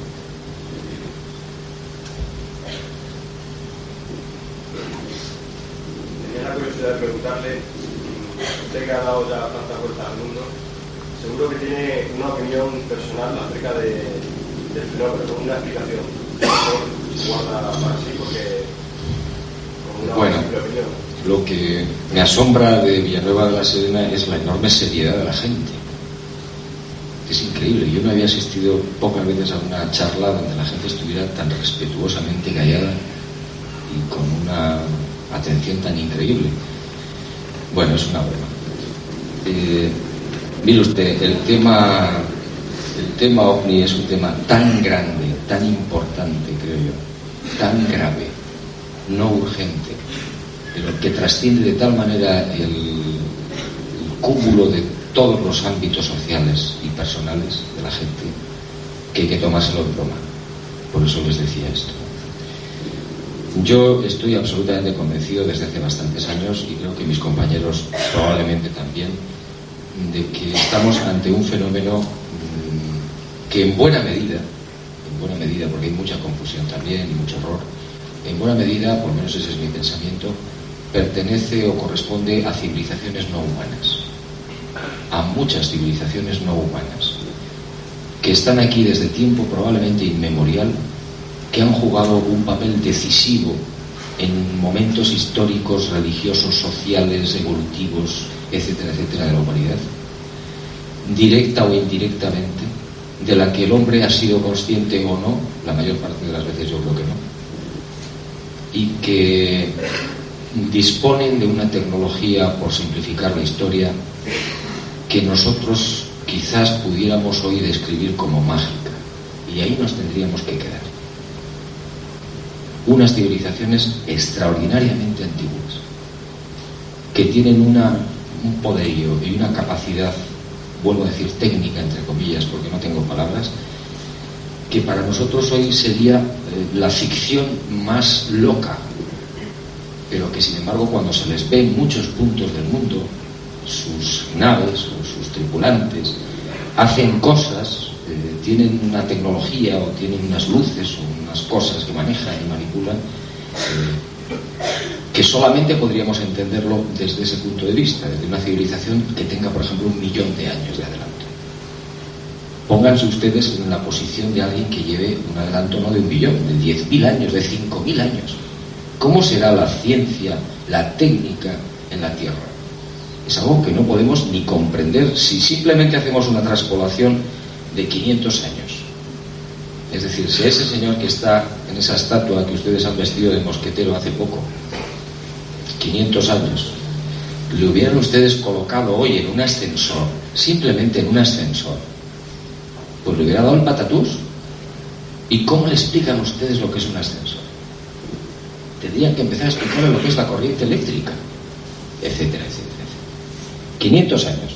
Tenía la curiosidad de preguntarle, usted que ha dado ya tanta vuelta al mundo, seguro que tiene una opinión personal acerca de, del fenómeno, una explicación. Guarda para sí porque con una Bueno, simple opinión. lo que me asombra de Villanueva de la Serena es la enorme seriedad de la gente. Es increíble. Yo no había asistido pocas veces a una charla donde la gente estuviera tan respetuosamente callada y con una atención tan increíble. Bueno, es una broma. Eh, mire usted, el tema, el tema OVNI es un tema tan grande, tan importante, creo yo, tan grave, no urgente, pero que trasciende de tal manera el, el cúmulo de todos los ámbitos sociales y personales de la gente, que hay que tomárselo en broma. Por eso les decía esto. Yo estoy absolutamente convencido desde hace bastantes años, y creo que mis compañeros probablemente también, de que estamos ante un fenómeno que en buena medida, en buena medida, porque hay mucha confusión también y mucho error, en buena medida, por lo menos ese es mi pensamiento, pertenece o corresponde a civilizaciones no humanas, a muchas civilizaciones no humanas, que están aquí desde tiempo probablemente inmemorial, que han jugado un papel decisivo en momentos históricos, religiosos, sociales, evolutivos, etcétera, etcétera, de la humanidad, directa o indirectamente, de la que el hombre ha sido consciente o no, la mayor parte de las veces yo creo que no, y que disponen de una tecnología, por simplificar la historia, que nosotros quizás pudiéramos hoy describir como mágica, y ahí nos tendríamos que quedar. Unas civilizaciones extraordinariamente antiguas, que tienen una, un poderío y una capacidad, vuelvo a decir técnica entre comillas porque no tengo palabras, que para nosotros hoy sería eh, la ficción más loca, pero que sin embargo cuando se les ve en muchos puntos del mundo, sus naves o sus tripulantes hacen cosas, eh, tienen una tecnología o tienen unas luces o unas cosas que manejan y manipulan, eh, que solamente podríamos entenderlo desde ese punto de vista, desde una civilización que tenga, por ejemplo, un millón de años de adelanto. Pónganse ustedes en la posición de alguien que lleve un adelanto no de un millón, de diez mil años, de cinco mil años. ¿Cómo será la ciencia, la técnica en la Tierra? Es algo que no podemos ni comprender si simplemente hacemos una transpolación de quinientos años. Es decir, si ese señor que está en esa estatua que ustedes han vestido de mosquetero hace poco, quinientos años, le hubieran ustedes colocado hoy en un ascensor, simplemente en un ascensor, pues le hubiera dado el patatús. ¿Y cómo le explican ustedes lo que es un ascensor? Tendrían que empezar a explicarle lo que es la corriente eléctrica, etcétera, etcétera, etcétera. quinientos años.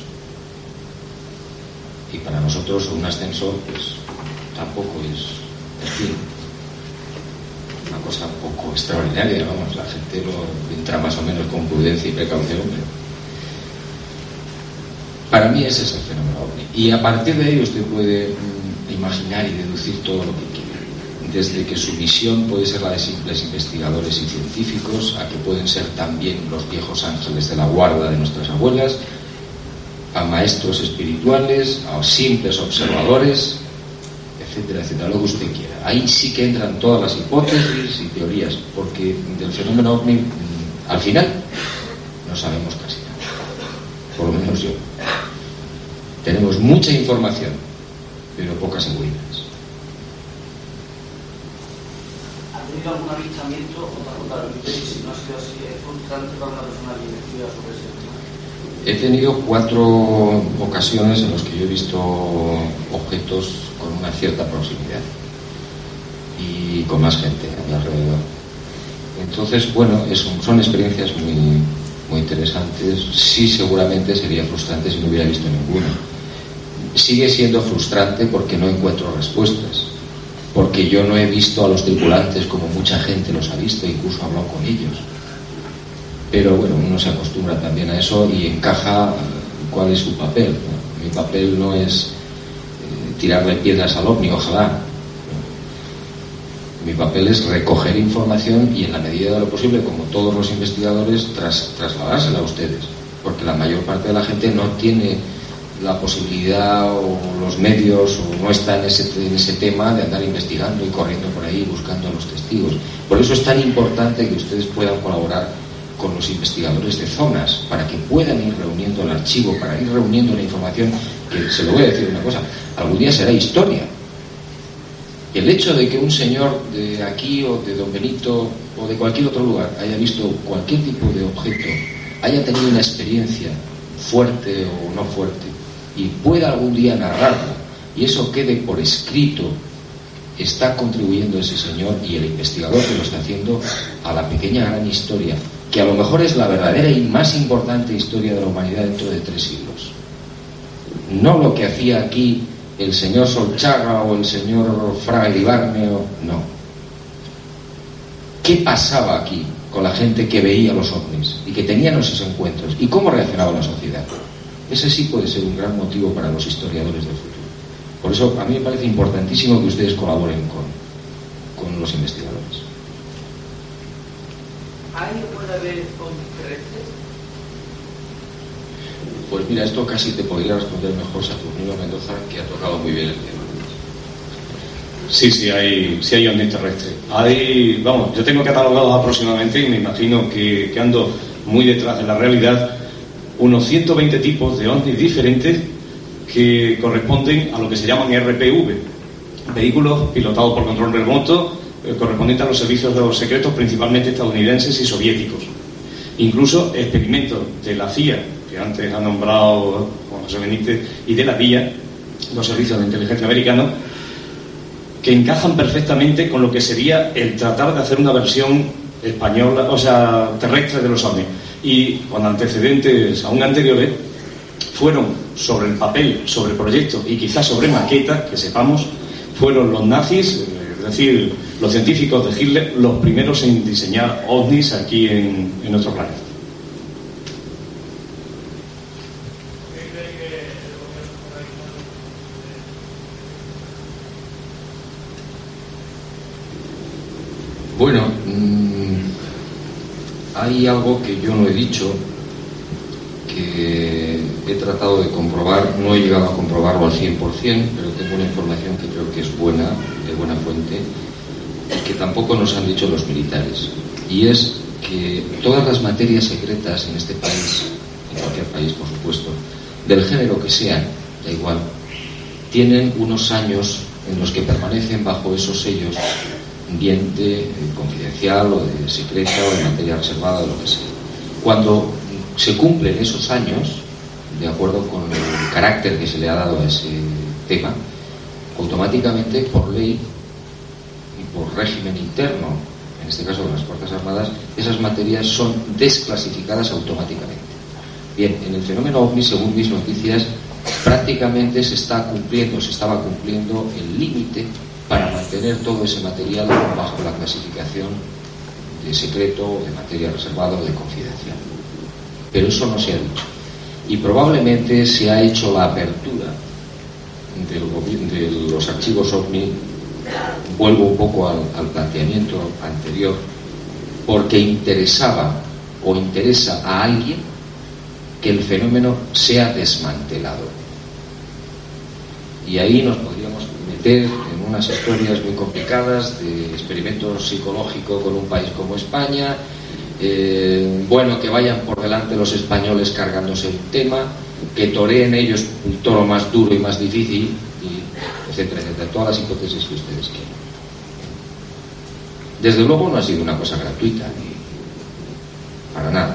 Y para nosotros un ascensor, pues tampoco es, en fin, una cosa un poco extraordinaria, vamos, la gente lo entra más o menos con prudencia y precaución, pero para mí ese es el fenómeno OVNI. Y a partir de ello usted puede mm, imaginar y deducir todo lo que quiera, desde que su visión puede ser la de simples investigadores y científicos, a que pueden ser también los viejos ángeles de la guarda de nuestras abuelas, a maestros espirituales, a simples observadores, etcétera, etcétera, lo que usted quiera. Ahí sí que entran todas las hipótesis y teorías, porque del fenómeno OVNI, al final, no sabemos casi nada. Por lo menos yo. Tenemos mucha información, pero pocas seguridades. ¿Ha tenido algún avistamiento o tal, si no ha sido así, es frustrante para una persona que investiga sobre ese tema? He tenido cuatro ocasiones en las que yo he visto objetos con una cierta proximidad y con más gente a mi alrededor. Entonces, bueno, es, son experiencias muy, muy interesantes. Sí, seguramente sería frustrante si no hubiera visto ninguno. Sigue siendo frustrante porque no encuentro respuestas, porque yo no he visto a los tripulantes como mucha gente los ha visto, incluso he hablado con ellos. Pero bueno, uno se acostumbra también a eso y encaja cuál es su papel, ¿no? Mi papel no es eh, tirarle piedras al ovni, ojalá. ¿no? Mi papel es recoger información y en la medida de lo posible, como todos los investigadores, tras, trasladársela a ustedes, porque la mayor parte de la gente no tiene la posibilidad o los medios o no está en ese, en ese tema de andar investigando y corriendo por ahí buscando a los testigos. Por eso es tan importante que ustedes puedan colaborar con los investigadores de zonas para que puedan ir reuniendo el archivo, para ir reuniendo la información, que se lo voy a decir una cosa, algún día será historia. El hecho de que un señor de aquí o de Don Benito o de cualquier otro lugar haya visto cualquier tipo de objeto, haya tenido una experiencia fuerte o no fuerte y pueda algún día narrarlo y eso quede por escrito, está contribuyendo ese señor y el investigador que lo está haciendo a la pequeña gran historia, que a lo mejor es la verdadera y más importante historia de la humanidad dentro de tres siglos. No lo que hacía aquí el señor Solchaga o el señor Fraga Iribarne, no. ¿Qué pasaba aquí con la gente que veía los ovnis y que tenían esos encuentros? ¿Y cómo reaccionaba la sociedad? Ese sí puede ser un gran motivo para los historiadores del futuro. Por eso a mí me parece importantísimo que ustedes colaboren con, con los investigadores. ¿Ahí puede haber ovnis? Pues mira, esto casi te podría responder mejor Saturnino Mendoza, que ha tocado muy bien el tema. Sí, sí hay, sí hay ovnis terrestres. Hay, vamos, yo tengo catalogados aproximadamente, y me imagino que, que ando muy detrás de la realidad, unos ciento veinte tipos de ovnis diferentes que corresponden a lo que se llaman R P V, vehículos pilotados por control remoto, eh, correspondientes a los servicios de los secretos, principalmente estadounidenses y soviéticos. Incluso experimentos de la C I A, que antes ha nombrado Juan José Benítez, y de la D I A, los servicios de inteligencia americanos, que encajan perfectamente con lo que sería el tratar de hacer una versión española, o sea, terrestre de los ovnis. Y con antecedentes aún anteriores, fueron sobre el papel, sobre proyectos y quizás sobre maquetas, que sepamos, fueron los nazis, es decir, los científicos de Hitler, los primeros en diseñar ovnis aquí en, en nuestro planeta. Bueno, mmm, hay algo que yo no he dicho, que he tratado de comprobar, no he llegado a comprobarlo al cien por cien, pero tengo una información que creo que es buena, de buena fuente, y que tampoco nos han dicho los militares. Y es que todas las materias secretas en este país, en cualquier país por supuesto, del género que sean, da igual, tienen unos años en los que permanecen bajo esos sellos, bien de confidencial o de secreta o de materia reservada o lo que sea. Cuando se cumplen esos años, de acuerdo con el carácter que se le ha dado a ese tema, automáticamente por ley y por régimen interno, en este caso de las Fuerzas Armadas, esas materias son desclasificadas automáticamente. Bien, en el fenómeno OVNI, según mis noticias, prácticamente se está cumpliendo, se estaba cumpliendo el límite para mantener todo ese material bajo la clasificación de secreto, de materia reservada o de confidencial. Pero eso no se ha dicho. Y probablemente se ha hecho la apertura del, de los archivos OVNI, vuelvo un poco al, al planteamiento anterior, porque interesaba o interesa a alguien que el fenómeno sea desmantelado. Y ahí nos podríamos meter en unas historias muy complicadas de experimento psicológico con un país como España, eh, bueno, que vayan por delante los españoles cargándose un tema, que toreen ellos un toro más duro y más difícil, y etcétera, etcétera, todas las hipótesis que ustedes quieran. Desde luego no ha sido una cosa gratuita, ni para nada.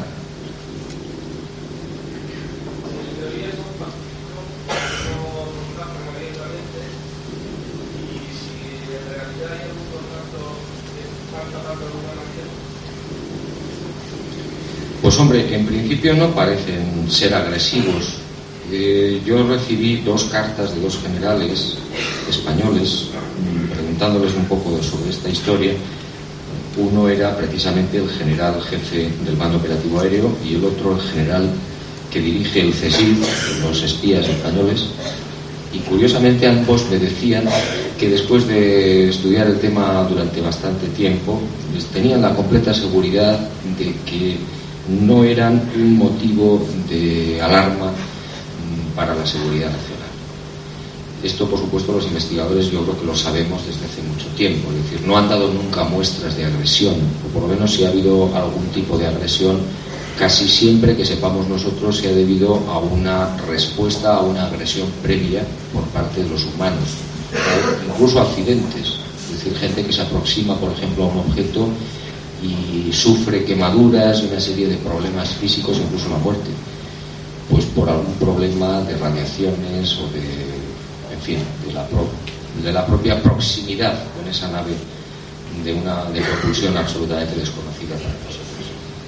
Pues hombre, en principio no parecen ser agresivos. Eh, yo recibí dos cartas de dos generales españoles preguntándoles un poco sobre esta historia. Uno era precisamente el general jefe del Mando Operativo Aéreo y el otro el general que dirige el CESID, los espías españoles. Y curiosamente ambos me decían que después de estudiar el tema durante bastante tiempo, les tenían la completa seguridad de que no eran un motivo de alarma para la seguridad nacional. Esto, por supuesto, los investigadores yo creo que lo sabemos desde hace mucho tiempo, es decir, no han dado nunca muestras de agresión, o por lo menos si ha habido algún tipo de agresión, casi siempre que sepamos nosotros se ha debido a una respuesta a una agresión previa por parte de los humanos, o incluso accidentes, es decir, gente que se aproxima, por ejemplo, a un objeto y sufre quemaduras y una serie de problemas físicos, incluso la muerte, pues por algún problema de radiaciones o de, en fin, de la, pro, de la propia proximidad con esa nave de una de propulsión absolutamente desconocida para nosotros.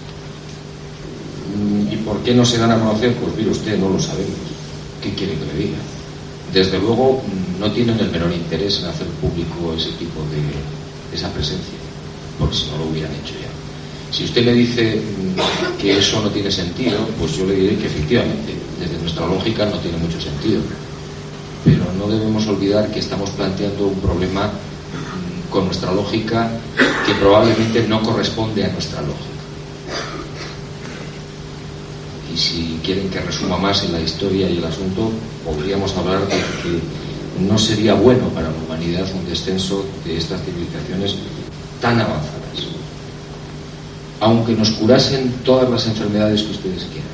¿Y por qué no se dan a conocer? Pues mire usted, no lo sabemos. ¿Qué quiere que le diga? Desde luego no tienen el menor interés en hacer público ese tipo de esa presencia, porque si no lo hubieran hecho ya. Si usted me dice que eso no tiene sentido, pues yo le diré que efectivamente, desde nuestra lógica no tiene mucho sentido. Pero no debemos olvidar que estamos planteando un problema con nuestra lógica que probablemente no corresponde a nuestra lógica. Y si quieren que resuma más en la historia y el asunto, podríamos hablar de que no sería bueno para la humanidad un descenso de estas civilizaciones tan avanzadas, aunque nos curasen todas las enfermedades que ustedes quieran.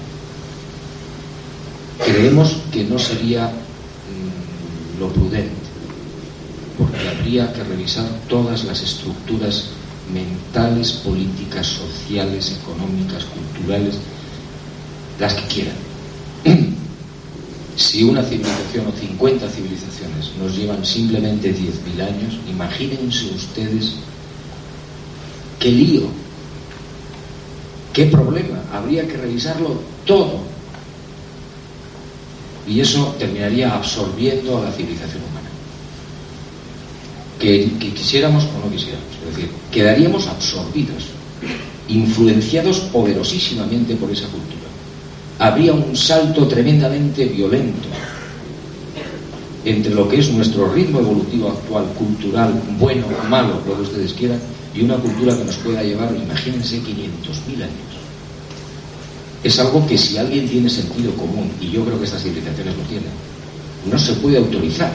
Creemos que no sería mmm, lo prudente, porque habría que revisar todas las estructuras mentales, políticas, sociales, económicas, culturales, las que quieran. Si una civilización o cincuenta civilizaciones nos llevan simplemente diez mil años, imagínense ustedes qué lío, qué problema, habría que revisarlo todo. Y eso terminaría absorbiendo a la civilización humana. Que, que quisiéramos o no quisiéramos, es decir, quedaríamos absorbidos, influenciados poderosísimamente por esa cultura. Habría un salto tremendamente violento entre lo que es nuestro ritmo evolutivo actual, cultural, bueno, malo, lo que ustedes quieran, y una cultura que nos pueda llevar, imagínense, quinientos mil años. Es algo que si alguien tiene sentido común, y yo creo que estas civilizaciones lo tienen, no se puede autorizar,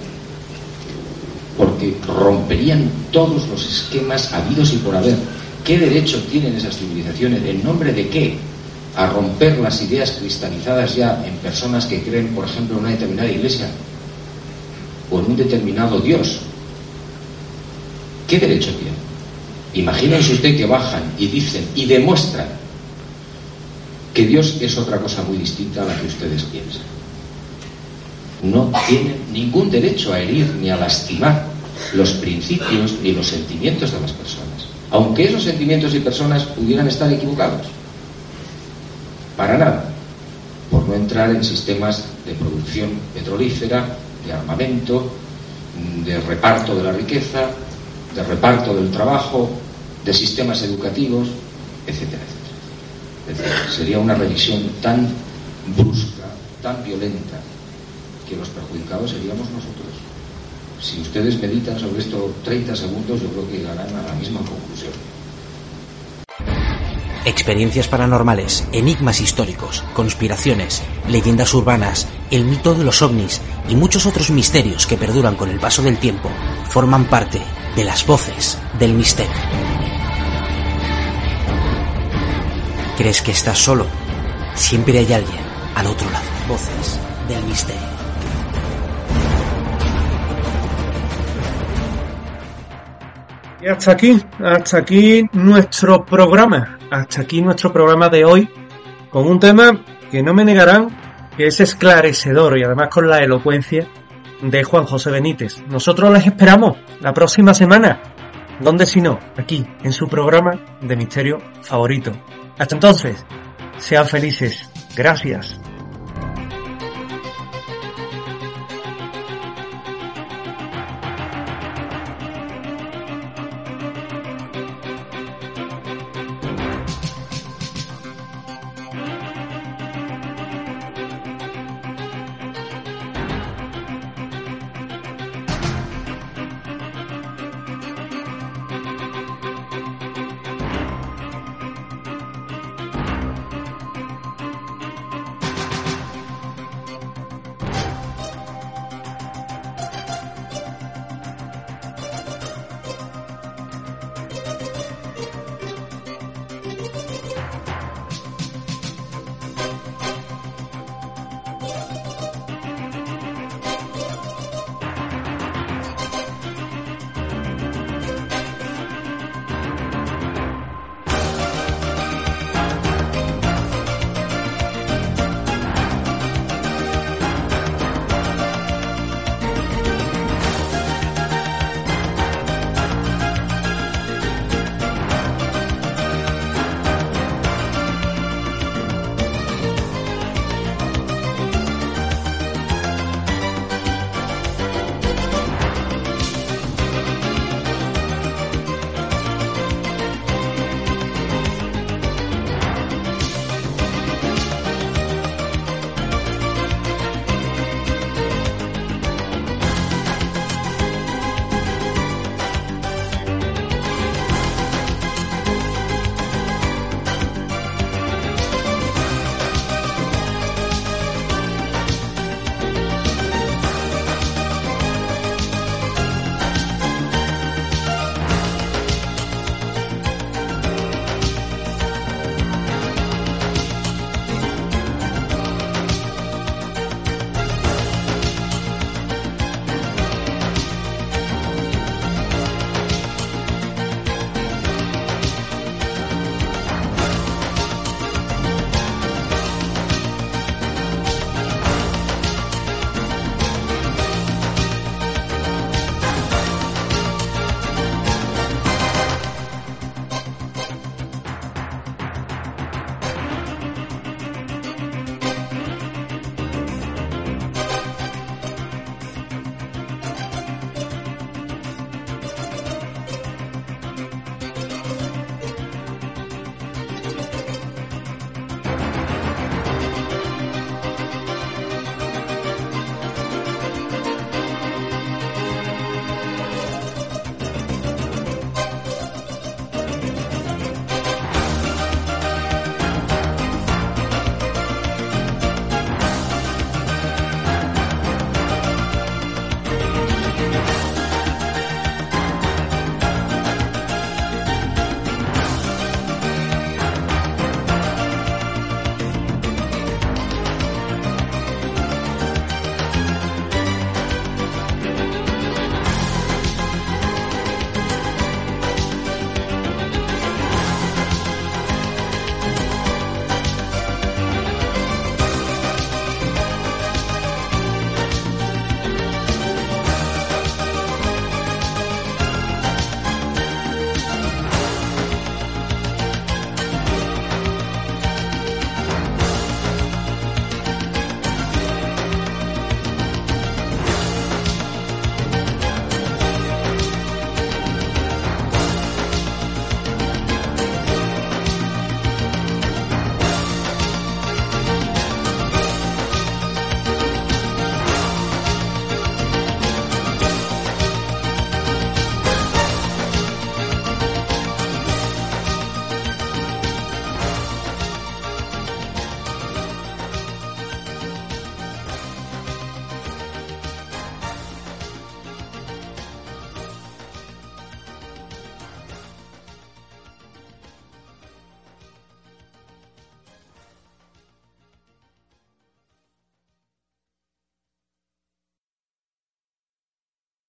porque romperían todos los esquemas habidos y por haber. ¿Qué derecho tienen esas civilizaciones? ¿En nombre de qué? A romper las ideas cristalizadas ya en personas que creen, por ejemplo, en una determinada iglesia o en un determinado Dios. ¿Qué derecho tienen? Imagínense usted que bajan y dicen y demuestran que Dios es otra cosa muy distinta a la que ustedes piensan. No tienen ningún derecho a herir ni a lastimar los principios ni los sentimientos de las personas, aunque esos sentimientos y personas pudieran estar equivocados. Para nada, por no entrar en sistemas de producción petrolífera, de armamento, de reparto de la riqueza, de reparto del trabajo, de sistemas educativos, etcétera, etcétera. Es decir, sería una revisión tan brusca, tan violenta, que los perjudicados seríamos nosotros. Si ustedes meditan sobre esto treinta segundos, yo creo que llegarán a la misma conclusión. Experiencias paranormales, enigmas históricos, conspiraciones, leyendas urbanas, el mito de los ovnis y muchos otros misterios que perduran con el paso del tiempo forman parte de las voces del misterio. ¿Crees que estás solo? Siempre hay alguien al otro lado. Voces del misterio. Y hasta aquí, hasta aquí nuestro programa, hasta aquí nuestro programa de hoy, con un tema que no me negarán que es esclarecedor y además con la elocuencia de Juan José Benítez. Nosotros les esperamos la próxima semana, ¿dónde si no? Aquí, en su programa de misterio favorito. Hasta entonces, sean felices. Gracias.